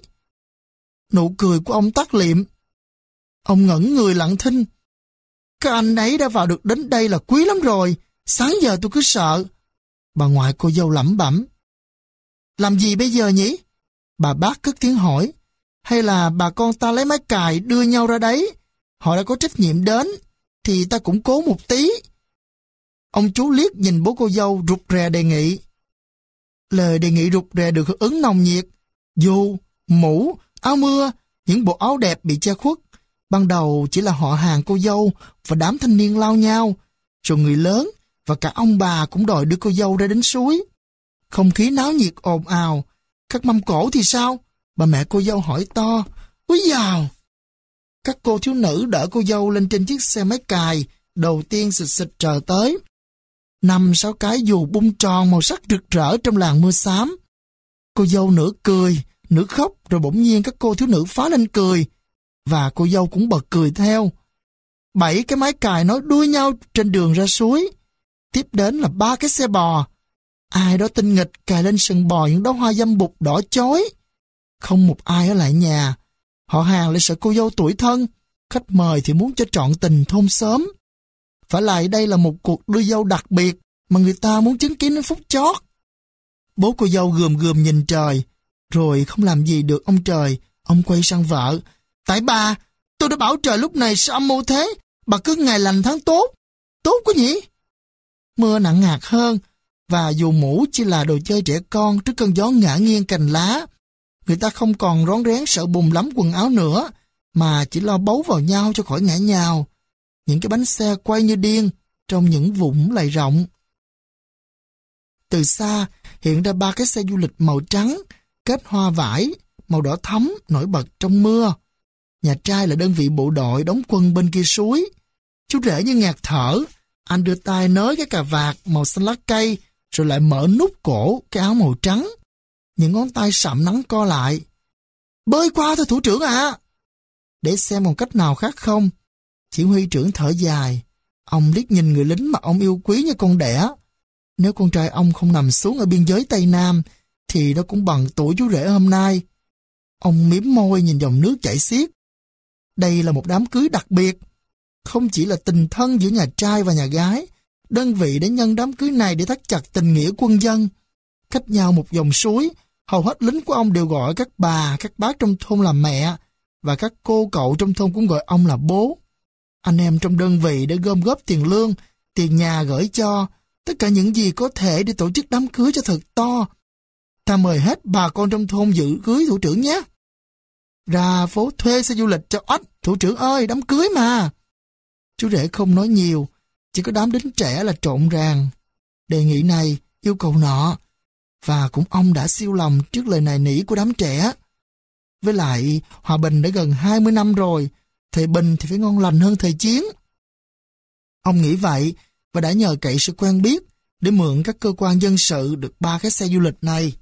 Nụ cười của ông tắt liệm. Ông ngẩn người lặng thinh. Cái anh ấy đã vào được đến đây là quý lắm rồi. Sáng giờ tôi cứ sợ. Bà ngoại cô dâu lẩm bẩm. Làm gì bây giờ nhỉ? Bà bác cất tiếng hỏi. Hay là bà con ta lấy máy cài đưa nhau ra đấy? Họ đã có trách nhiệm đến, thì ta cũng cố một tí. Ông chú liếc nhìn bố cô dâu rụt rè đề nghị. Lời đề nghị rụt rè được hưởng ứng nồng nhiệt. Dù, mũ, áo mưa, những bộ áo đẹp bị che khuất. Ban đầu chỉ là họ hàng cô dâu và đám thanh niên lao nhau, rồi người lớn và cả ông bà cũng đòi đưa cô dâu ra đến suối. Không khí náo nhiệt ồn ào. Các mâm cỗ thì sao? Bà mẹ cô dâu hỏi to. Úi dào! Các cô thiếu nữ đỡ cô dâu lên trên chiếc xe máy cài, đầu tiên xịt xịt chờ tới. Năm sáu cái dù bung tròn màu sắc rực rỡ trong làn mưa xám. Cô dâu nửa cười, nửa khóc, rồi bỗng nhiên các cô thiếu nữ phá lên cười. Và cô dâu cũng bật cười theo. Bảy cái máy cài nối đuôi nhau trên đường ra suối. Tiếp đến là ba cái xe bò. Ai đó tinh nghịch cài lên sừng bò những đóa hoa dâm bụt đỏ chói. Không một ai ở lại nhà. Họ hàng lại sợ cô dâu tủi thân. Khách mời thì muốn cho trọn tình thôn xóm. Phải lại đây là một cuộc đưa dâu đặc biệt mà người ta muốn chứng kiến đến phút chót. Bố cô dâu gườm gườm nhìn trời. Rồi không làm gì được ông trời. Ông quay sang vợ. Tại bà, tôi đã bảo trời lúc này sao âm mưu thế. Bà cứ ngày lành tháng tốt. Tốt quá nhỉ? Mưa nặng hạt hơn. Và dù mũ chỉ là đồ chơi trẻ con trước cơn gió ngã nghiêng cành lá. Người ta không còn rón rén sợ bùn lắm quần áo nữa, mà chỉ lo bấu vào nhau cho khỏi ngã nhào. Những cái bánh xe quay như điên trong những vũng lầy rộng. Từ xa hiện ra ba cái xe du lịch màu trắng, kết hoa vải, màu đỏ thắm nổi bật trong mưa. Nhà trai là đơn vị bộ đội đóng quân bên kia suối. Chú rể như ngạt thở, anh đưa tay nới cái cà vạt màu xanh lá cây, rồi lại mở nút cổ cái áo màu trắng. Những ngón tay sạm nắng co lại. Bơi qua thôi thủ trưởng ạ. À. Để xem một cách nào khác không. Chỉ huy trưởng thở dài. Ông liếc nhìn người lính mà ông yêu quý như con đẻ. Nếu con trai ông không nằm xuống ở biên giới Tây Nam, thì nó cũng bằng tuổi chú rể hôm nay. Ông mím môi nhìn dòng nước chảy xiết. Đây là một đám cưới đặc biệt. Không chỉ là tình thân giữa nhà trai và nhà gái. Đơn vị đã nhân đám cưới này để thắt chặt tình nghĩa quân dân. Cách nhau một dòng suối, hầu hết lính của ông đều gọi các bà, các bác trong thôn là mẹ, và các cô cậu trong thôn cũng gọi ông là bố. Anh em trong đơn vị đã gom góp tiền lương, tiền nhà gửi cho, tất cả những gì có thể để tổ chức đám cưới cho thật to. Ta mời hết bà con trong thôn dự cưới thủ trưởng nhé. Ra phố thuê xe du lịch cho oách, thủ trưởng ơi, đám cưới mà. Chú rể không nói nhiều, chỉ có đám đính trẻ là trộn ràng. Đề nghị này, yêu cầu nọ. Và cũng ông đã siêu lòng trước lời nài nỉ của đám trẻ. Với lại, hòa bình đã gần hai mươi năm rồi, thời bình thì phải ngon lành hơn thời chiến. Ông nghĩ vậy và đã nhờ cậy sự quen biết để mượn các cơ quan dân sự được ba cái xe du lịch này.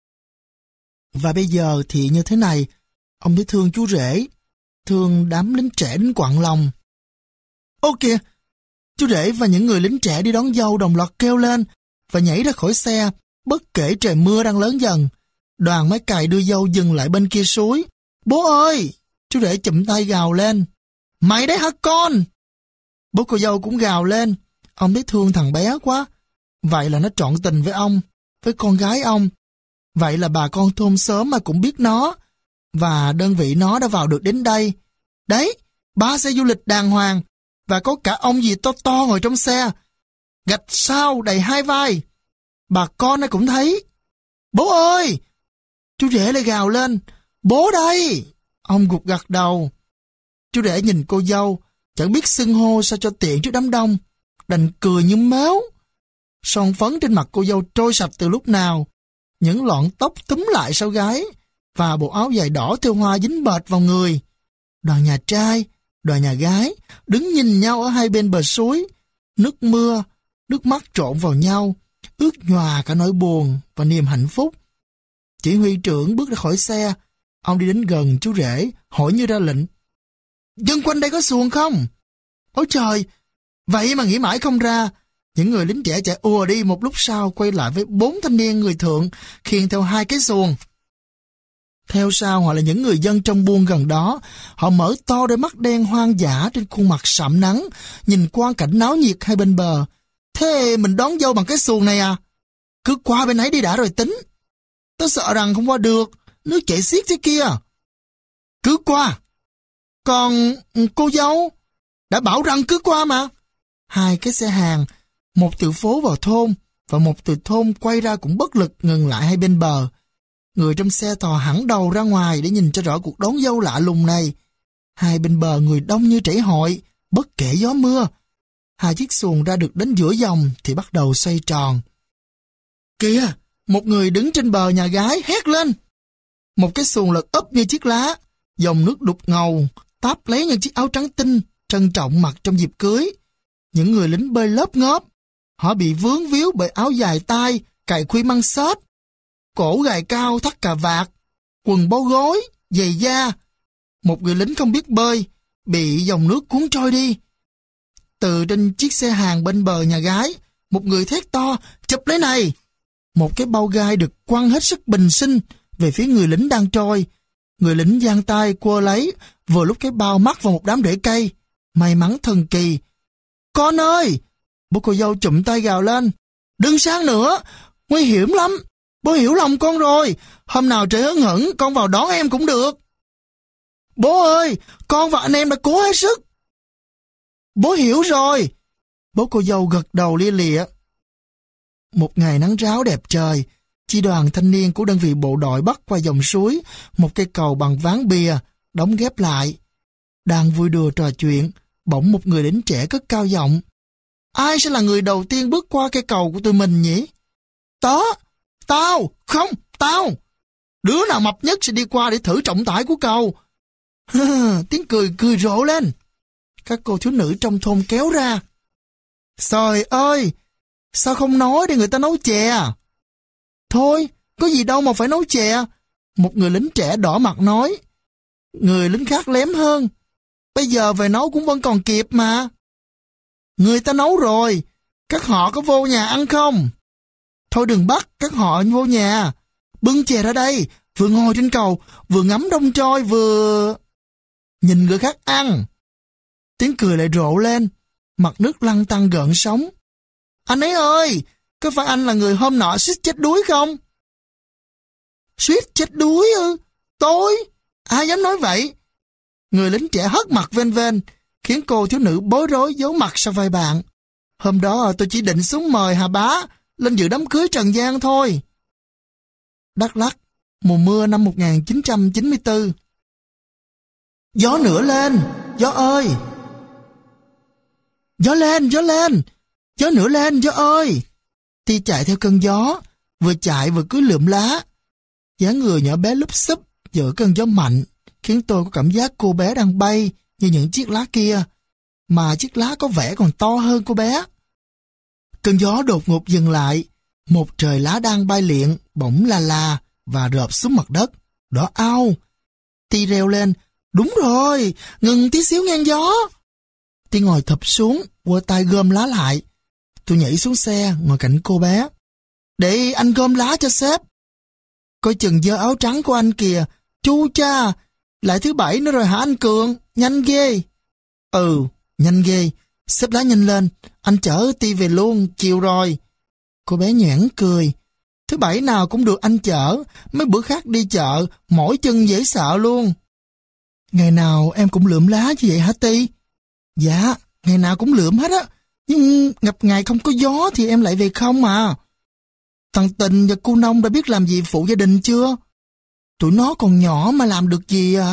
Và bây giờ thì như thế này, ông thấy thương chú rể, thương đám lính trẻ đến quặn lòng. Ô kìa, chú rể và những người lính trẻ đi đón dâu đồng loạt kêu lên và nhảy ra khỏi xe, bất kể trời mưa đang lớn dần. Đoàn máy cày đưa dâu dừng lại bên kia suối. Bố ơi! Chú rể chụm tay gào lên. Mày đấy hả con? Bố cô dâu cũng gào lên. Ông thấy thương thằng bé quá. Vậy là nó trọn tình với ông, với con gái ông. Vậy là bà con thôn xóm mà cũng biết nó. Và đơn vị nó đã vào được đến đây. Đấy, ba xe du lịch đàng hoàng. Và có cả ông gì to to ngồi trong xe. Gạch sao đầy hai vai. Bà con nó cũng thấy. Bố ơi! Chú rể lại gào lên. Bố đây! Ông gục gật đầu. Chú rể nhìn cô dâu, Chẳng biết xưng hô sao cho tiện trước đám đông, đành cười như méo. Son phấn trên mặt cô dâu trôi sạch từ lúc nào, những lọn tóc túm lại sau gáy, và bộ áo dài đỏ thêu hoa dính bệt vào người. Đoàn nhà trai, đoàn nhà gái, đứng nhìn nhau ở hai bên bờ suối, nước mưa, nước mắt trộn vào nhau, ướt nhòa cả nỗi buồn và niềm hạnh phúc. Chỉ huy trưởng bước ra khỏi xe, ông đi đến gần chú rể, hỏi như ra lệnh. Dân quanh đây có xuồng không? Ôi trời, vậy mà nghĩ mãi không ra. Những người lính trẻ chạy ùa đi, một lúc sau quay lại với bốn thanh niên người thượng, khiêng theo hai cái xuồng. Theo sau họ là những người dân trong buôn gần đó. Họ mở to đôi mắt đen hoang dã trên khuôn mặt sạm nắng, nhìn quang cảnh náo nhiệt hai bên bờ. Thế mình đón dâu bằng cái xuồng này à? Cứ qua bên ấy đi đã rồi tính. Tớ sợ rằng không qua được, nước chảy xiết thế kia. Cứ qua. Còn cô dâu? Đã bảo rằng cứ qua mà. Hai cái xe hàng, một từ phố vào thôn, và một từ thôn quay ra cũng bất lực ngừng lại hai bên bờ. Người trong xe thò hẳn đầu ra ngoài để nhìn cho rõ cuộc đón dâu lạ lùng này. Hai bên bờ người đông như trảy hội, bất kể gió mưa. Hai chiếc xuồng ra được đến giữa dòng thì bắt đầu xoay tròn. Kìa, một người đứng trên bờ nhà gái hét lên. Một cái xuồng lật úp như chiếc lá, dòng nước đục ngầu, táp lấy những chiếc áo trắng tinh, trân trọng mặc trong dịp cưới. Những người lính bơi lớp ngóp. Họ bị vướng víu bởi áo dài tai, cài khuy măng xết, cổ gài cao thắt cà vạt, quần bó gối, giày da. Một người lính không biết bơi, bị dòng nước cuốn trôi đi. Từ trên chiếc xe hàng bên bờ nhà gái, một người thét to, chụp lấy này. Một cái bao gai được quăng hết sức bình sinh về phía người lính đang trôi. Người lính giang tay quơ lấy, vừa lúc cái bao mắc vào một đám rễ cây. May mắn thần kỳ. Con ơi! Bố cô dâu chụm tay gào lên. Đừng sang nữa, nguy hiểm lắm. Bố hiểu lòng con rồi, hôm nào trời hớn hửng con vào đón em cũng được. Bố ơi, con và anh em đã cố hết sức. Bố hiểu rồi. Bố cô dâu gật đầu lia lịa. Một ngày nắng ráo đẹp trời, chi đoàn thanh niên của đơn vị bộ đội bắt qua dòng suối, một cây cầu bằng ván bìa, đóng ghép lại. Đang vui đùa trò chuyện, bỗng một người lính trẻ cất cao giọng. Ai sẽ là người đầu tiên bước qua cây cầu của tụi mình nhỉ? Tớ! Tao! Không! Tao! Đứa nào mập nhất sẽ đi qua để thử trọng tải của cầu. Tiếng cười cười rộ lên. Các cô thiếu nữ trong thôn kéo ra. Trời ơi! Sao không nói để người ta nấu chè? Thôi, có gì đâu mà phải nấu chè. Một người lính trẻ đỏ mặt nói. Người lính khác lém hơn. Bây giờ về nấu cũng vẫn còn kịp mà. Người ta nấu rồi. Các họ có vô nhà ăn không? Thôi đừng bắt các họ vô nhà. Bưng chè ra đây, vừa ngồi trên cầu, vừa ngắm đông trôi, vừa... Nhìn người khác ăn. Tiếng cười lại rộ lên. Mặt nước lăn tăn gợn sóng. Anh ấy ơi, có phải anh là người hôm nọ suýt chết đuối không? Suýt chết đuối ư? Tôi? Ai dám nói vậy? Người lính trẻ hất mặt vênh vênh, khiến cô thiếu nữ bối rối giấu mặt sau vai bạn. Hôm đó tôi chỉ định xuống mời Hà Bá lên dự đám cưới Trần Giang thôi. Đắk Lắk, mùa mưa năm một nghìn chín trăm chín mươi tư. Gió nữa lên, gió ơi! Gió lên, gió lên! Gió nữa lên, gió ơi! Ti chạy theo cơn gió, vừa chạy vừa cứ lượm lá. Dáng người nhỏ bé lúp xúp giữa cơn gió mạnh, khiến tôi có cảm giác cô bé đang bay như những chiếc lá kia, mà chiếc lá có vẻ còn to hơn cô bé. Cơn gió đột ngột dừng lại, một trời lá đang bay liệng, bỗng la la và rợp xuống mặt đất, đỏ au. Ti reo lên, đúng rồi, ngừng tí xíu ngang gió. Ti ngồi thụp xuống, quơ tay gom lá lại. Tôi nhảy xuống xe, ngồi cạnh cô bé. Để anh gom lá cho sếp. Coi chừng dơ áo trắng của anh kìa, chu cha, lại thứ bảy nữa rồi hả anh Cường, nhanh ghê. Ừ, nhanh ghê, xếp lá nhanh lên, anh chở Ti về luôn, chiều rồi. Cô bé nhoẻn cười. Thứ bảy nào cũng được anh chở, mấy bữa khác đi chợ, mỏi chân dễ sợ luôn. Ngày nào em cũng lượm lá như vậy hả Ti? Dạ, ngày nào cũng lượm hết á, nhưng ngập ngày không có gió thì em lại về không mà. Thằng Tình và cô Nông đã biết làm gì phụ gia đình chưa? Tụi nó còn nhỏ mà làm được gì à?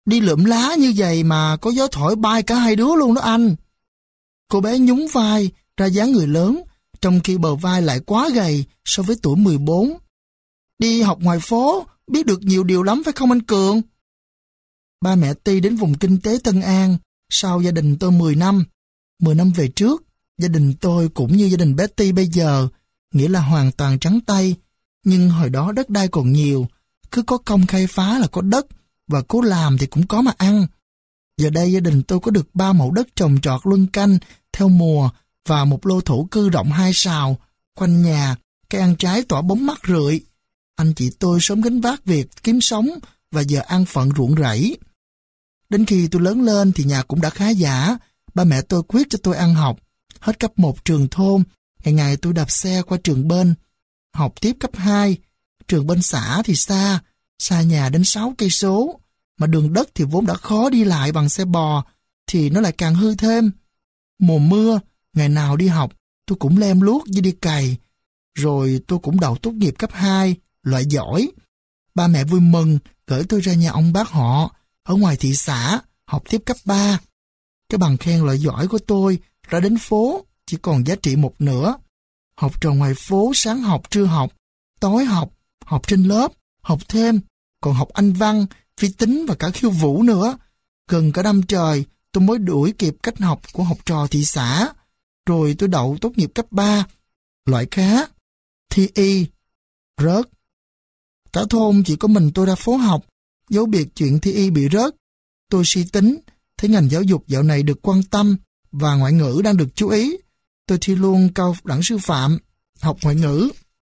Đi lượm lá như vậy mà có gió thổi bay cả hai đứa luôn đó anh. Cô bé nhún vai ra dáng người lớn, trong khi bờ vai lại quá gầy so với tuổi mười bốn. Đi học ngoài phố, biết được nhiều điều lắm phải không anh Cường? Ba mẹ Ti đến vùng kinh tế Tân An sau gia đình tôi mười năm. mười năm về trước, gia đình tôi cũng như gia đình Betty bây giờ, nghĩa là hoàn toàn trắng tay. Nhưng hồi đó đất đai còn nhiều, cứ có công khai phá là có đất, và cố làm thì cũng có mà ăn. Giờ đây gia đình tôi có được ba mẫu đất trồng trọt luân canh theo mùa và một lô thổ cư rộng hai sào, quanh nhà, cây ăn trái tỏa bóng mát rượi. Anh chị tôi sớm gánh vác việc kiếm sống và giờ ăn phận ruộng rẫy. Đến khi tôi lớn lên thì nhà cũng đã khá giả. Ba mẹ tôi quyết cho tôi ăn học. Hết cấp một trường thôn, ngày ngày tôi đạp xe qua trường bên. Học tiếp cấp hai, trường bên xã thì xa, xa nhà đến sáu cây số. Mà đường đất thì vốn đã khó đi lại bằng xe bò, thì nó lại càng hư thêm. Mùa mưa, ngày nào đi học, tôi cũng lem luốc như đi cày. Rồi tôi cũng đậu tốt nghiệp cấp hai, loại giỏi. Ba mẹ vui mừng, gửi tôi ra nhà ông bác họ, ở ngoài thị xã, học tiếp cấp ba. Cái bằng khen loại giỏi của tôi ra đến phố chỉ còn giá trị một nửa. Học trò ngoài phố sáng học trưa học, tối học, học trên lớp, học thêm, còn học Anh văn, vi tính và cả khiêu vũ nữa. Gần cả năm trời tôi mới đuổi kịp cách học của học trò thị xã. Rồi tôi đậu tốt nghiệp cấp ba, loại khá, thi y, rớt. Cả thôn chỉ có mình tôi ra phố học, dấu biệt chuyện thi y bị rớt. Tôi suy tính, thấy ngành giáo dục dạo này được quan tâm và ngoại ngữ đang được chú ý. Tôi thi luôn cao đẳng sư phạm, học ngoại ngữ.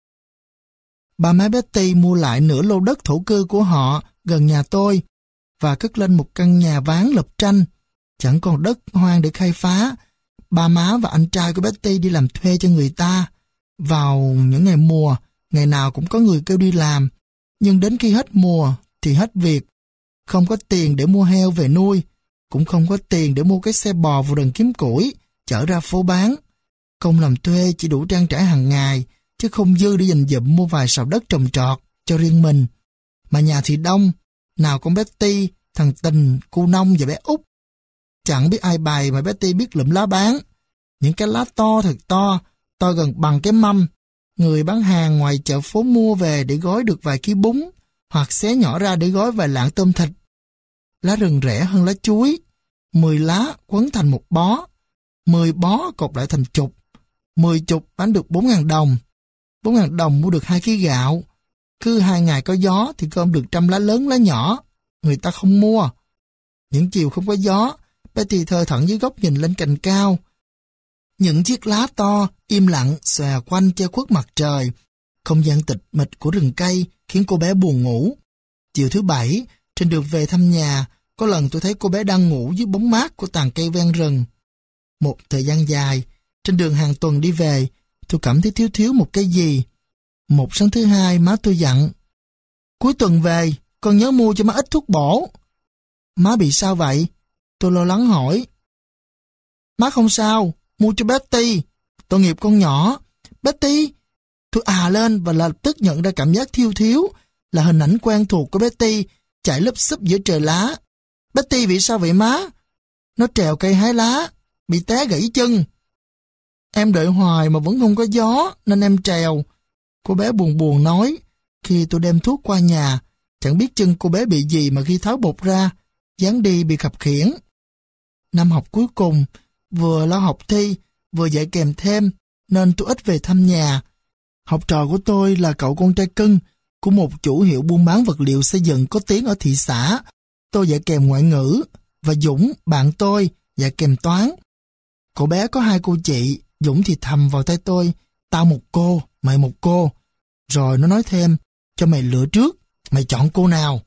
Ba má Betty mua lại nửa lô đất thổ cư của họ gần nhà tôi và cất lên một căn nhà ván lợp tranh. Chẳng còn đất hoang để khai phá. Ba má và anh trai của Betty đi làm thuê cho người ta. Vào những ngày mùa, ngày nào cũng có người kêu đi làm. Nhưng đến khi hết mùa thì hết việc. Không có tiền để mua heo về nuôi, cũng không có tiền để mua cái xe bò vào rừng kiếm củi, chở ra phố bán. Công làm thuê chỉ đủ trang trải hàng ngày, chứ không dư để dành dụm mua vài sào đất trồng trọt cho riêng mình. Mà nhà thì đông, nào con Betty, thằng Tình, cô Nông và bé Út. Chẳng biết ai bày mà Betty biết lụm lá bán. Những cái lá to thật to, to gần bằng cái mâm. Người bán hàng ngoài chợ phố mua về để gói được vài ký bún, hoặc xé nhỏ ra để gói vài lạng tôm thịt. Lá rừng rẻ hơn lá chuối. Mười lá quấn thành một bó. Mười bó cột lại thành chục. Mười chục bán được bốn ngàn đồng. Bốn ngàn đồng mua được hai ký gạo. Cứ hai ngày có gió thì gom được trăm lá lớn lá nhỏ. Người ta không mua. Những chiều không có gió, Betty thơ thẩn dưới góc nhìn lên cành cao. Những chiếc lá to, im lặng, xòe quanh che khuất mặt trời. Không gian tịch mịch của rừng cây khiến cô bé buồn ngủ. Chiều thứ bảy, trên đường về thăm nhà, có lần tôi thấy cô bé đang ngủ dưới bóng mát của tàn cây ven rừng. Một thời gian dài, trên đường hàng tuần đi về, tôi cảm thấy thiếu thiếu một cái gì. Một sáng thứ hai, má tôi dặn: cuối tuần về, con nhớ mua cho má ít thuốc bổ. Má bị sao vậy? Tôi lo lắng hỏi. Má không sao, mua cho Betty, tội nghiệp con nhỏ. Betty! Tôi à lên và lập tức nhận ra cảm giác thiêu thiếu, là hình ảnh quen thuộc của Betty chạy lúp xúp giữa trời lá. Betty bị sao vậy má? Nó trèo cây hái lá, bị té gãy chân. Em đợi hoài mà vẫn không có gió, nên em trèo. Cô bé buồn buồn nói. Khi tôi đem thuốc qua nhà, chẳng biết chân cô bé bị gì mà khi tháo bột ra, dáng đi bị khập khiễng. Năm học cuối cùng, vừa lo học thi, vừa dạy kèm thêm, nên tôi ít về thăm nhà. Học trò của tôi là cậu con trai cưng của một chủ hiệu buôn bán vật liệu xây dựng có tiếng ở thị xã. Tôi dạy kèm ngoại ngữ, và Dũng, bạn tôi, dạy kèm toán. Cậu bé có hai cô chị, Dũng thì thầm vào tay tôi: tao một cô, mày một cô. Rồi nó nói thêm: cho mày lựa trước, mày chọn cô nào.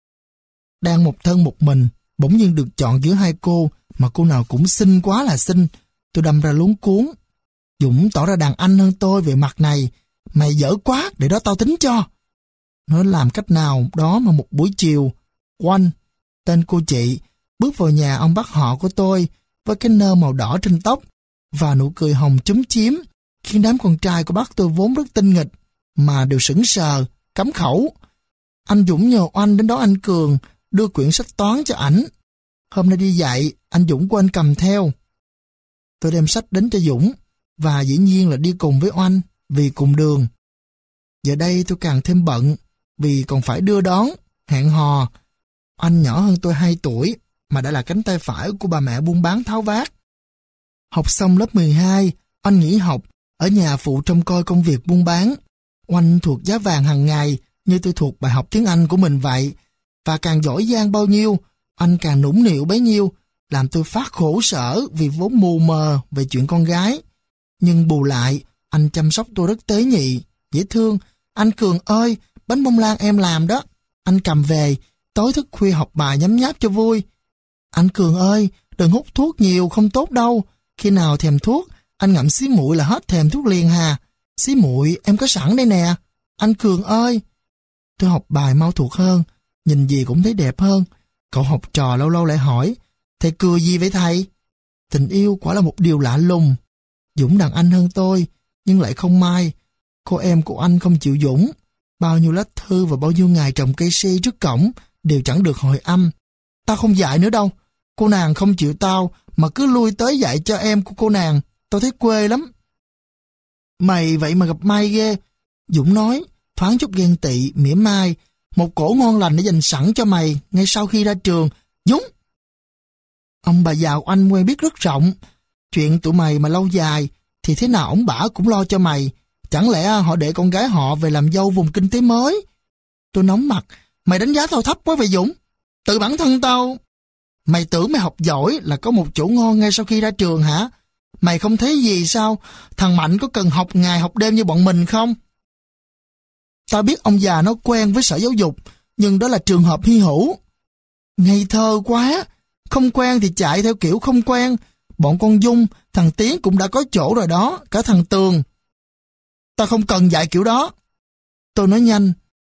Đang một thân một mình, bỗng nhiên được chọn giữa hai cô, mà cô nào cũng xinh quá là xinh. Tôi đâm ra luống cuống. Dũng tỏ ra đàn anh hơn tôi về mặt này. Mày dở quá, để đó tao tính cho. Nó làm cách nào đó mà một buổi chiều, Oanh, tên cô chị, bước vào nhà ông bác họ của tôi với cái nơ màu đỏ trên tóc và nụ cười hồng chúm chím, khiến đám con trai của bác tôi vốn rất tinh nghịch mà đều sững sờ, cắm khẩu. Anh Dũng nhờ Oanh đến đó anh Cường, đưa quyển sách toán cho ảnh. Hôm nay đi dạy, anh Dũng của anh cầm theo. Tôi đem sách đến cho Dũng, và dĩ nhiên là đi cùng với Oanh, vì cùng đường. Giờ đây tôi càng thêm bận, vì còn phải đưa đón, hẹn hò. Oanh nhỏ hơn tôi hai tuổi, mà đã là cánh tay phải của bà mẹ buôn bán tháo vát. Học xong lớp mười hai, Oanh nghỉ học, ở nhà phụ trông coi công việc buôn bán. Oanh thuộc giá vàng hàng ngày, như tôi thuộc bài học tiếng Anh của mình vậy. Và càng giỏi giang bao nhiêu, Oanh càng nũng nịu bấy nhiêu, làm tôi phát khổ sở vì vốn mù mờ về chuyện con gái. Nhưng bù lại, anh chăm sóc tôi rất tế nhị, dễ thương. Anh Cường ơi, bánh bông lan em làm đó. Anh cầm về, tối thức khuya học bài nhấm nháp cho vui. Anh Cường ơi, đừng hút thuốc nhiều, không tốt đâu. Khi nào thèm thuốc, anh ngậm xí muội là hết thèm thuốc liền hà. Xí muội em có sẵn đây nè. Anh Cường ơi. Tôi học bài mau thuộc hơn, nhìn gì cũng thấy đẹp hơn. Cậu học trò lâu lâu lại hỏi, thầy cười gì vậy thầy? Tình yêu quả là một điều lạ lùng. Dũng đàn anh hơn tôi, nhưng lại không may. Cô em của anh không chịu Dũng. Bao nhiêu lá thư và bao nhiêu ngày trồng cây si trước cổng đều chẳng được hồi âm. Tao không dạy nữa đâu. Cô nàng không chịu tao mà cứ lui tới dạy cho em của cô nàng. Tao thấy quê lắm. Mày vậy mà gặp may ghê. Dũng nói, thoáng chút ghen tị, mỉa mai. Một cổ ngon lành để dành sẵn cho mày ngay sau khi ra trường. Dũng! Ông bà già của anh quen biết rất rộng. Chuyện tụi mày mà lâu dài thì thế nào ổng bả cũng lo cho mày. Chẳng lẽ họ để con gái họ về làm dâu vùng kinh tế mới? Tôi nóng mặt. Mày đánh giá tao thấp quá vậy Dũng. Tự bản thân tao. Mày tưởng mày học giỏi là có một chỗ ngon ngay sau khi ra trường hả? Mày không thấy gì sao? Thằng Mạnh có cần học ngày học đêm như bọn mình không? Tao biết ông già nó quen với sở giáo dục, nhưng đó là trường hợp hy hữu. Ngây thơ quá. Không quen thì chạy theo kiểu không quen. Bọn con Dung, thằng Tiến cũng đã có chỗ rồi đó, cả thằng Tường. Tao không cần dạy kiểu đó. Tôi nói nhanh.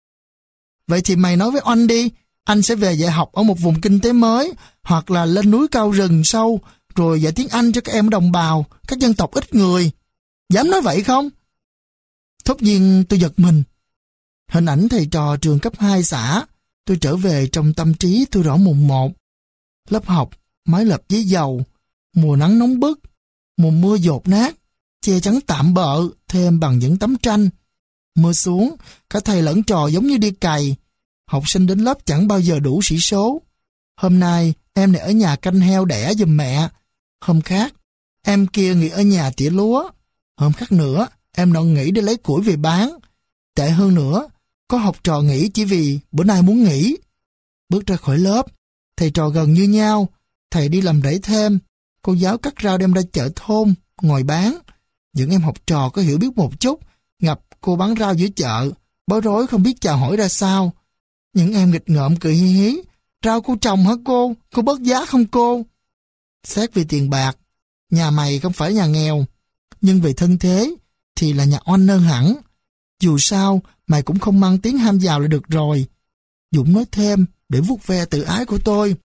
Vậy thì mày nói với Oanh đi, anh sẽ về dạy học ở một vùng kinh tế mới, hoặc là lên núi cao rừng sâu, rồi dạy tiếng Anh cho các em đồng bào, các dân tộc ít người. Dám nói vậy không? Thốt nhiên tôi giật mình. Hình ảnh thầy trò trường cấp hai xã, tôi trở về trong tâm trí tôi rõ mồn một. Lớp học, mái lợp giấy dầu, mùa nắng nóng bức, mùa mưa dột nát, che chắn tạm bợ thêm bằng những tấm tranh. Mưa xuống, cả thầy lẫn trò giống như đi cày. Học sinh đến lớp chẳng bao giờ đủ sĩ số. Hôm nay em này ở nhà canh heo đẻ giùm mẹ. Hôm khác, em kia nghỉ ở nhà tỉa lúa. Hôm khác nữa, em nọ nghỉ để lấy củi về bán. Tệ hơn nữa, có học trò nghỉ chỉ vì bữa nay muốn nghỉ. Bước ra khỏi lớp, thầy trò gần như nhau. Thầy đi làm rẫy thêm, cô giáo cắt rau đem ra chợ thôn, ngồi bán. Những em học trò có hiểu biết một chút, gặp cô bán rau giữa chợ, bối rối không biết chào hỏi ra sao. Những em nghịch ngợm cười hí hí. Rau cô trồng hả cô? Cô bớt giá không cô? Xét về tiền bạc, nhà mày không phải nhà nghèo, nhưng về thân thế thì là nhà oanh hơn hẳn. Dù sao, mày cũng không mang tiếng ham giàu là được rồi. Dũng nói thêm để vuốt ve tự ái của tôi.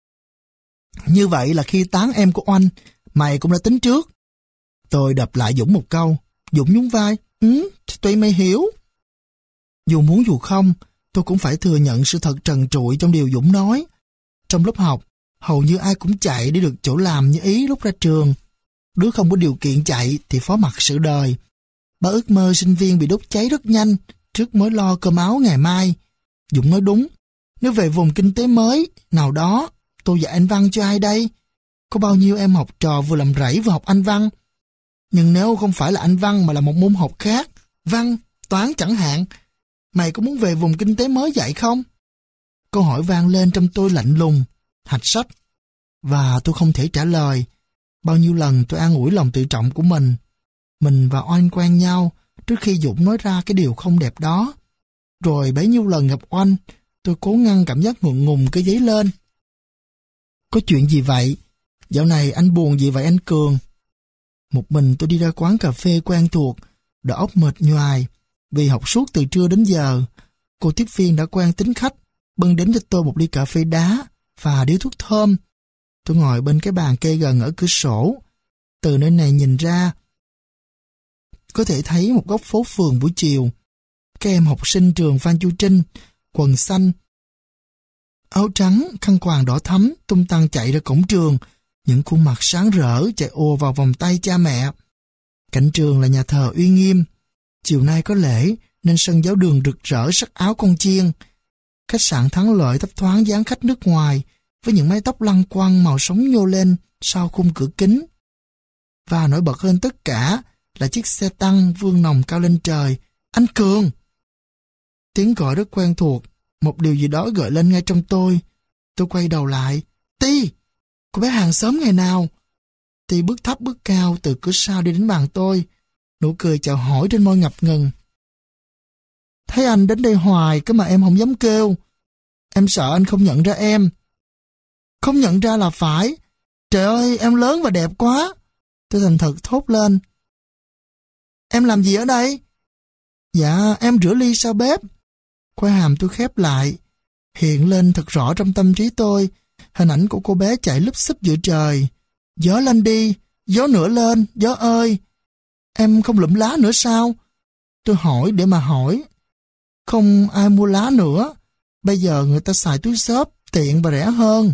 Như vậy là khi tán em của oanh, mày cũng đã tính trước. Tôi đập lại Dũng một câu. Dũng nhún vai. Ừ, thì tùy mày hiểu. Dù muốn dù không, tôi cũng phải thừa nhận sự thật trần trụi trong điều Dũng nói. Trong lớp học, hầu như ai cũng chạy để được chỗ làm như ý lúc ra trường. Đứa không có điều kiện chạy thì phó mặc sự đời. Ba ước mơ sinh viên bị đốt cháy rất nhanh trước mối lo cơm áo ngày mai. Dũng nói đúng. Nếu về vùng kinh tế mới nào đó, tôi dạy Anh văn cho ai đây? Có bao nhiêu em học trò vừa làm rẫy vừa học Anh văn. Nhưng nếu không phải là Anh văn mà là một môn học khác, văn, toán chẳng hạn, mày có muốn về vùng kinh tế mới dạy không? Câu hỏi vang lên trong tôi lạnh lùng, hạch sách. Và tôi không thể trả lời. Bao nhiêu lần tôi an ủi lòng tự trọng của mình. Mình và Oanh quen nhau trước khi Dũng nói ra cái điều không đẹp đó. Rồi bấy nhiêu lần gặp Oanh, tôi cố ngăn cảm giác ngượng ngùng cái giấy lên. Có chuyện gì vậy? Dạo này anh buồn gì vậy anh Cường? Một mình tôi đi ra quán cà phê quen thuộc, đầu óc mệt nhoài, vì học suốt từ trưa đến giờ. Cô tiếp viên đã quen tính khách, bưng đến cho tôi một ly cà phê đá và điếu thuốc thơm. Tôi ngồi bên cái bàn kê gần ở cửa sổ. Từ nơi này nhìn ra, có thể thấy một góc phố phường buổi chiều. Các em học sinh trường Phan Chu Trinh, quần xanh, áo trắng, khăn quàng đỏ thắm, tung tăng chạy ra cổng trường, những khuôn mặt sáng rỡ chạy ùa vào vòng tay cha mẹ. Cạnh trường là nhà thờ uy nghiêm. Chiều nay có lễ nên sân giáo đường rực rỡ sắc áo con chiên. Khách sạn Thắng Lợi thấp thoáng dáng khách nước ngoài với những mái tóc lăn quăng màu sống nhô lên sau khung cửa kính. Và nổi bật hơn tất cả là chiếc xe tăng vương nòng cao lên trời. Anh Cường! Tiếng gọi rất quen thuộc, một điều gì đó gợi lên ngay trong tôi. Tôi quay đầu lại. Ti! Cô bé hàng xóm ngày nào? Ti bước thấp bước cao từ cửa sau đi đến bàn tôi, nụ cười chào hỏi trên môi ngập ngừng. Thấy anh đến đây hoài cái mà em không dám kêu. Em sợ anh không nhận ra em. Không nhận ra là phải. Trời ơi, em lớn và đẹp quá. Tôi thành thật thốt lên. Em làm gì ở đây? Dạ, em rửa ly sau bếp. Quai hàm tôi khép lại. Hiện lên thật rõ trong tâm trí tôi hình ảnh của cô bé chạy lúp xúp giữa trời. Gió lên đi, gió nữa lên, gió ơi. Em không lụm lá nữa sao? Tôi hỏi để mà hỏi. Không ai mua lá nữa. Bây giờ người ta xài túi xốp, tiện và rẻ hơn.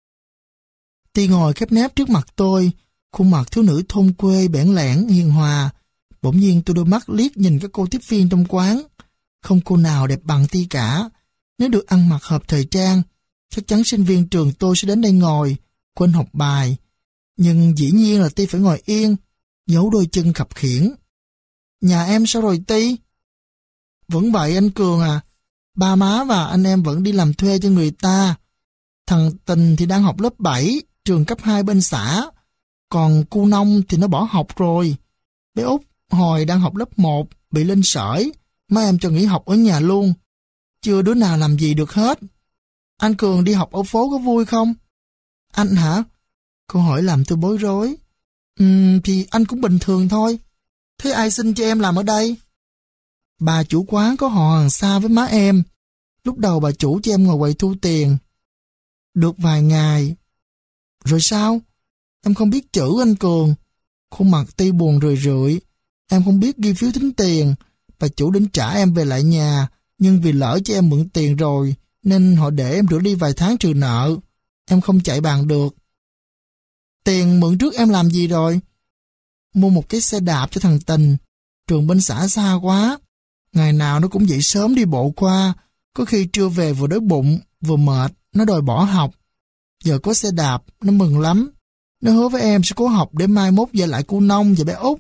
Ti ngồi khép nép trước mặt tôi, khuôn mặt thiếu nữ thôn quê bẽn lẽn hiền hòa. Bỗng nhiên tôi đôi mắt liếc nhìn các cô tiếp viên trong quán. Không cô nào đẹp bằng Ti cả. Nếu được ăn mặc hợp thời trang, chắc chắn sinh viên trường tôi sẽ đến đây ngồi, quên học bài. Nhưng dĩ nhiên là Ti phải ngồi yên, giấu đôi chân khập khiễng. Nhà em sao rồi Ti? Vẫn vậy anh Cường à. Ba má và anh em vẫn đi làm thuê cho người ta. Thằng Tình thì đang học lớp bảy, trường cấp hai bên xã. Còn cu Nông thì nó bỏ học rồi. Bé Út hồi đang học lớp một, bị lên sởi. Mấy em cho nghỉ học ở nhà luôn. Chưa đứa nào làm gì được hết. Anh Cường đi học ở phố có vui không? Anh hả? Câu hỏi làm tôi bối rối. Ừm, thì anh cũng bình thường thôi. Thế ai xin cho em làm ở đây? Bà chủ quán có họ hàng xa với má em. Lúc đầu bà chủ cho em ngồi quầy thu tiền. Được vài ngày. Rồi sao? Em không biết chữ anh Cường. Khuôn mặt Ti buồn rười rượi. Em không biết ghi phiếu tính tiền. Bà chủ định trả em về lại nhà, nhưng vì lỡ cho em mượn tiền rồi, nên họ để em rửa đi vài tháng trừ nợ. Em không chạy bàn được. Tiền mượn trước em làm gì rồi? Mua một cái xe đạp cho thằng Tình. Trường bên xã xa quá. Ngày nào nó cũng dậy sớm đi bộ qua. Có khi trưa về vừa đói bụng, vừa mệt, nó đòi bỏ học. Giờ có xe đạp, nó mừng lắm. Nó hứa với em sẽ cố học để mai mốt về lại cu Nông và bé Út.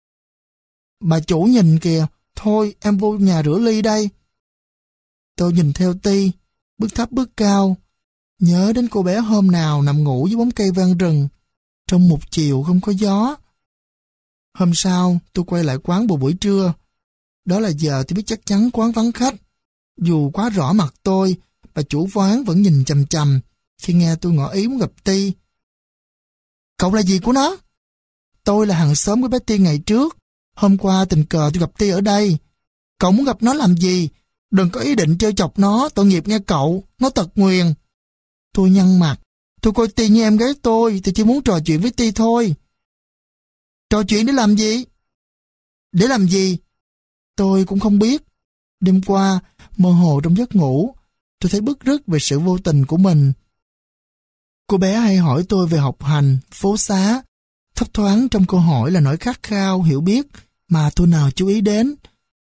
Bà chủ nhìn kìa. Thôi em vô nhà rửa ly đây. Tôi nhìn theo Ti, bước thấp bước cao. Nhớ đến cô bé hôm nào nằm ngủ dưới bóng cây vang rừng, trong một chiều không có gió. Hôm sau tôi quay lại quán vào buổi trưa. Đó là giờ tôi biết chắc chắn quán vắng khách. Dù quá rõ mặt tôi, bà chủ quán vẫn nhìn chằm chằm khi nghe tôi ngỏ ý muốn gặp Ti. Cậu là gì của nó? Tôi là hàng xóm của bé Ti ngày trước. Hôm qua tình cờ tôi gặp Ti ở đây. Cậu muốn gặp nó làm gì? Đừng có ý định trêu chọc nó, tội nghiệp nghe cậu, nó tật nguyền. Tôi nhăn mặt. Tôi coi Ti như em gái tôi, tôi chỉ muốn trò chuyện với Ti thôi. Trò chuyện để làm gì? Để làm gì? Tôi cũng không biết. Đêm qua, mơ hồ trong giấc ngủ, tôi thấy bứt rứt về sự vô tình của mình. Cô bé hay hỏi tôi về học hành, phố xá. Thấp thoáng trong câu hỏi là nỗi khát khao, hiểu biết mà tôi nào chú ý đến.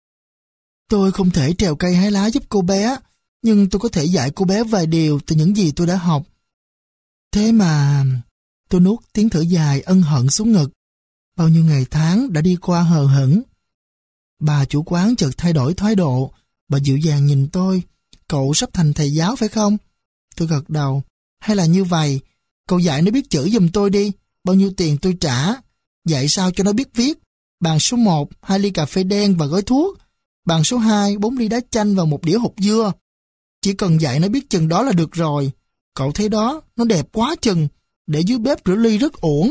Tôi không thể trèo cây hái lá giúp cô bé, nhưng tôi có thể dạy cô bé vài điều từ những gì tôi đã học. Thế mà... Tôi nuốt tiếng thở dài ân hận xuống ngực. Bao nhiêu ngày tháng đã đi qua hờ hững. Bà chủ quán chợt thay đổi thái độ. Bà dịu dàng nhìn tôi. Cậu sắp thành thầy giáo phải không? Tôi gật đầu. Hay là như vậy, cậu dạy nó biết chữ giùm tôi đi. Bao nhiêu tiền tôi trả. Dạy sao cho nó biết viết. Bàn số một, hai ly cà phê đen và gói thuốc. Bàn số hai, bốn ly đá chanh và một đĩa hột dưa. Chỉ cần dạy nó biết chừng đó là được rồi. Cậu thấy đó, nó đẹp quá chừng. Để dưới bếp rửa ly rất ổn.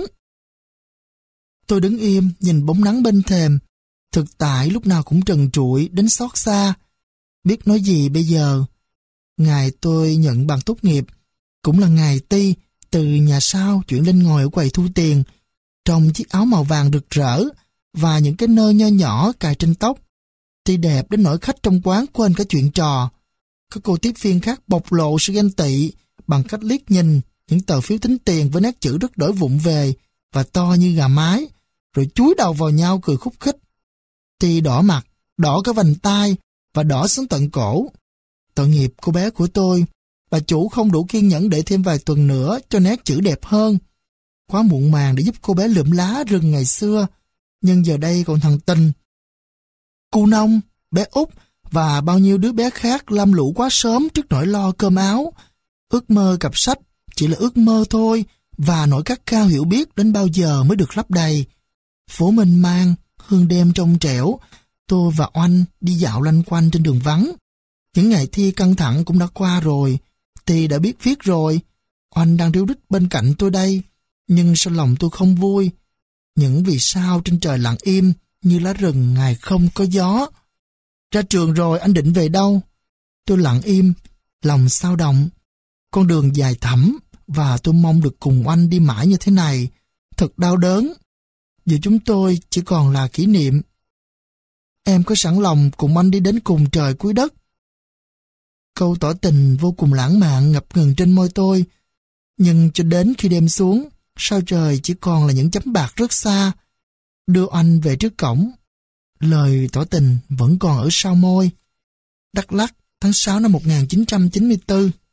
Tôi đứng im, nhìn bóng nắng bên thềm. Thực tại lúc nào cũng trần trụi, đến xót xa. Biết nói gì bây giờ? Ngày tôi nhận bằng tốt nghiệp, cũng là ngày Ti từ nhà sau chuyển lên ngồi ở quầy thu tiền, trong chiếc áo màu vàng rực rỡ và những cái nơ nho nhỏ cài trên tóc. Ti đẹp đến nỗi khách trong quán quên cả chuyện trò. Các cô tiếp viên khác bộc lộ sự ghen tị bằng cách liếc nhìn những tờ phiếu tính tiền với nét chữ rất đổi vụng về và to như gà mái, rồi chúi đầu vào nhau cười khúc khích. Thì đỏ mặt, đỏ cả vành tai và đỏ xuống tận cổ. Tội nghiệp cô bé của tôi, bà chủ không đủ kiên nhẫn để thêm vài tuần nữa cho nét chữ đẹp hơn. Quá muộn màng để giúp cô bé lượm lá rừng ngày xưa, nhưng giờ đây còn thằng Tình, cu Nông, bé Út và bao nhiêu đứa bé khác lam lũ quá sớm trước nỗi lo cơm áo. Ước mơ cặp sách chỉ là ước mơ thôi, và nỗi khát khao hiểu biết đến bao giờ mới được lấp đầy. Phố mênh mang, hương đêm trong trẻo, tôi và Oanh đi dạo lanh quanh trên đường vắng. Những ngày thi căng thẳng cũng đã qua rồi, thì đã biết viết rồi. Oanh đang ríu rít bên cạnh tôi đây, nhưng sao lòng tôi không vui. Những vì sao trên trời lặng im như lá rừng ngày không có gió. Ra trường rồi anh định về đâu? Tôi lặng im, lòng xao động. Con đường dài thẳm và tôi mong được cùng Oanh đi mãi như thế này. Thật đau đớn. Giờ chúng tôi chỉ còn là kỷ niệm. Em có sẵn lòng cùng anh đi đến cùng trời cuối đất? Câu tỏ tình vô cùng lãng mạn ngập ngừng trên môi tôi. Nhưng cho đến khi đêm xuống, sao trời chỉ còn là những chấm bạc rất xa. Đưa Oanh về trước cổng. Lời tỏ tình vẫn còn ở sau môi. Đắk Lắk, tháng sáu năm một nghìn chín trăm chín mươi tư.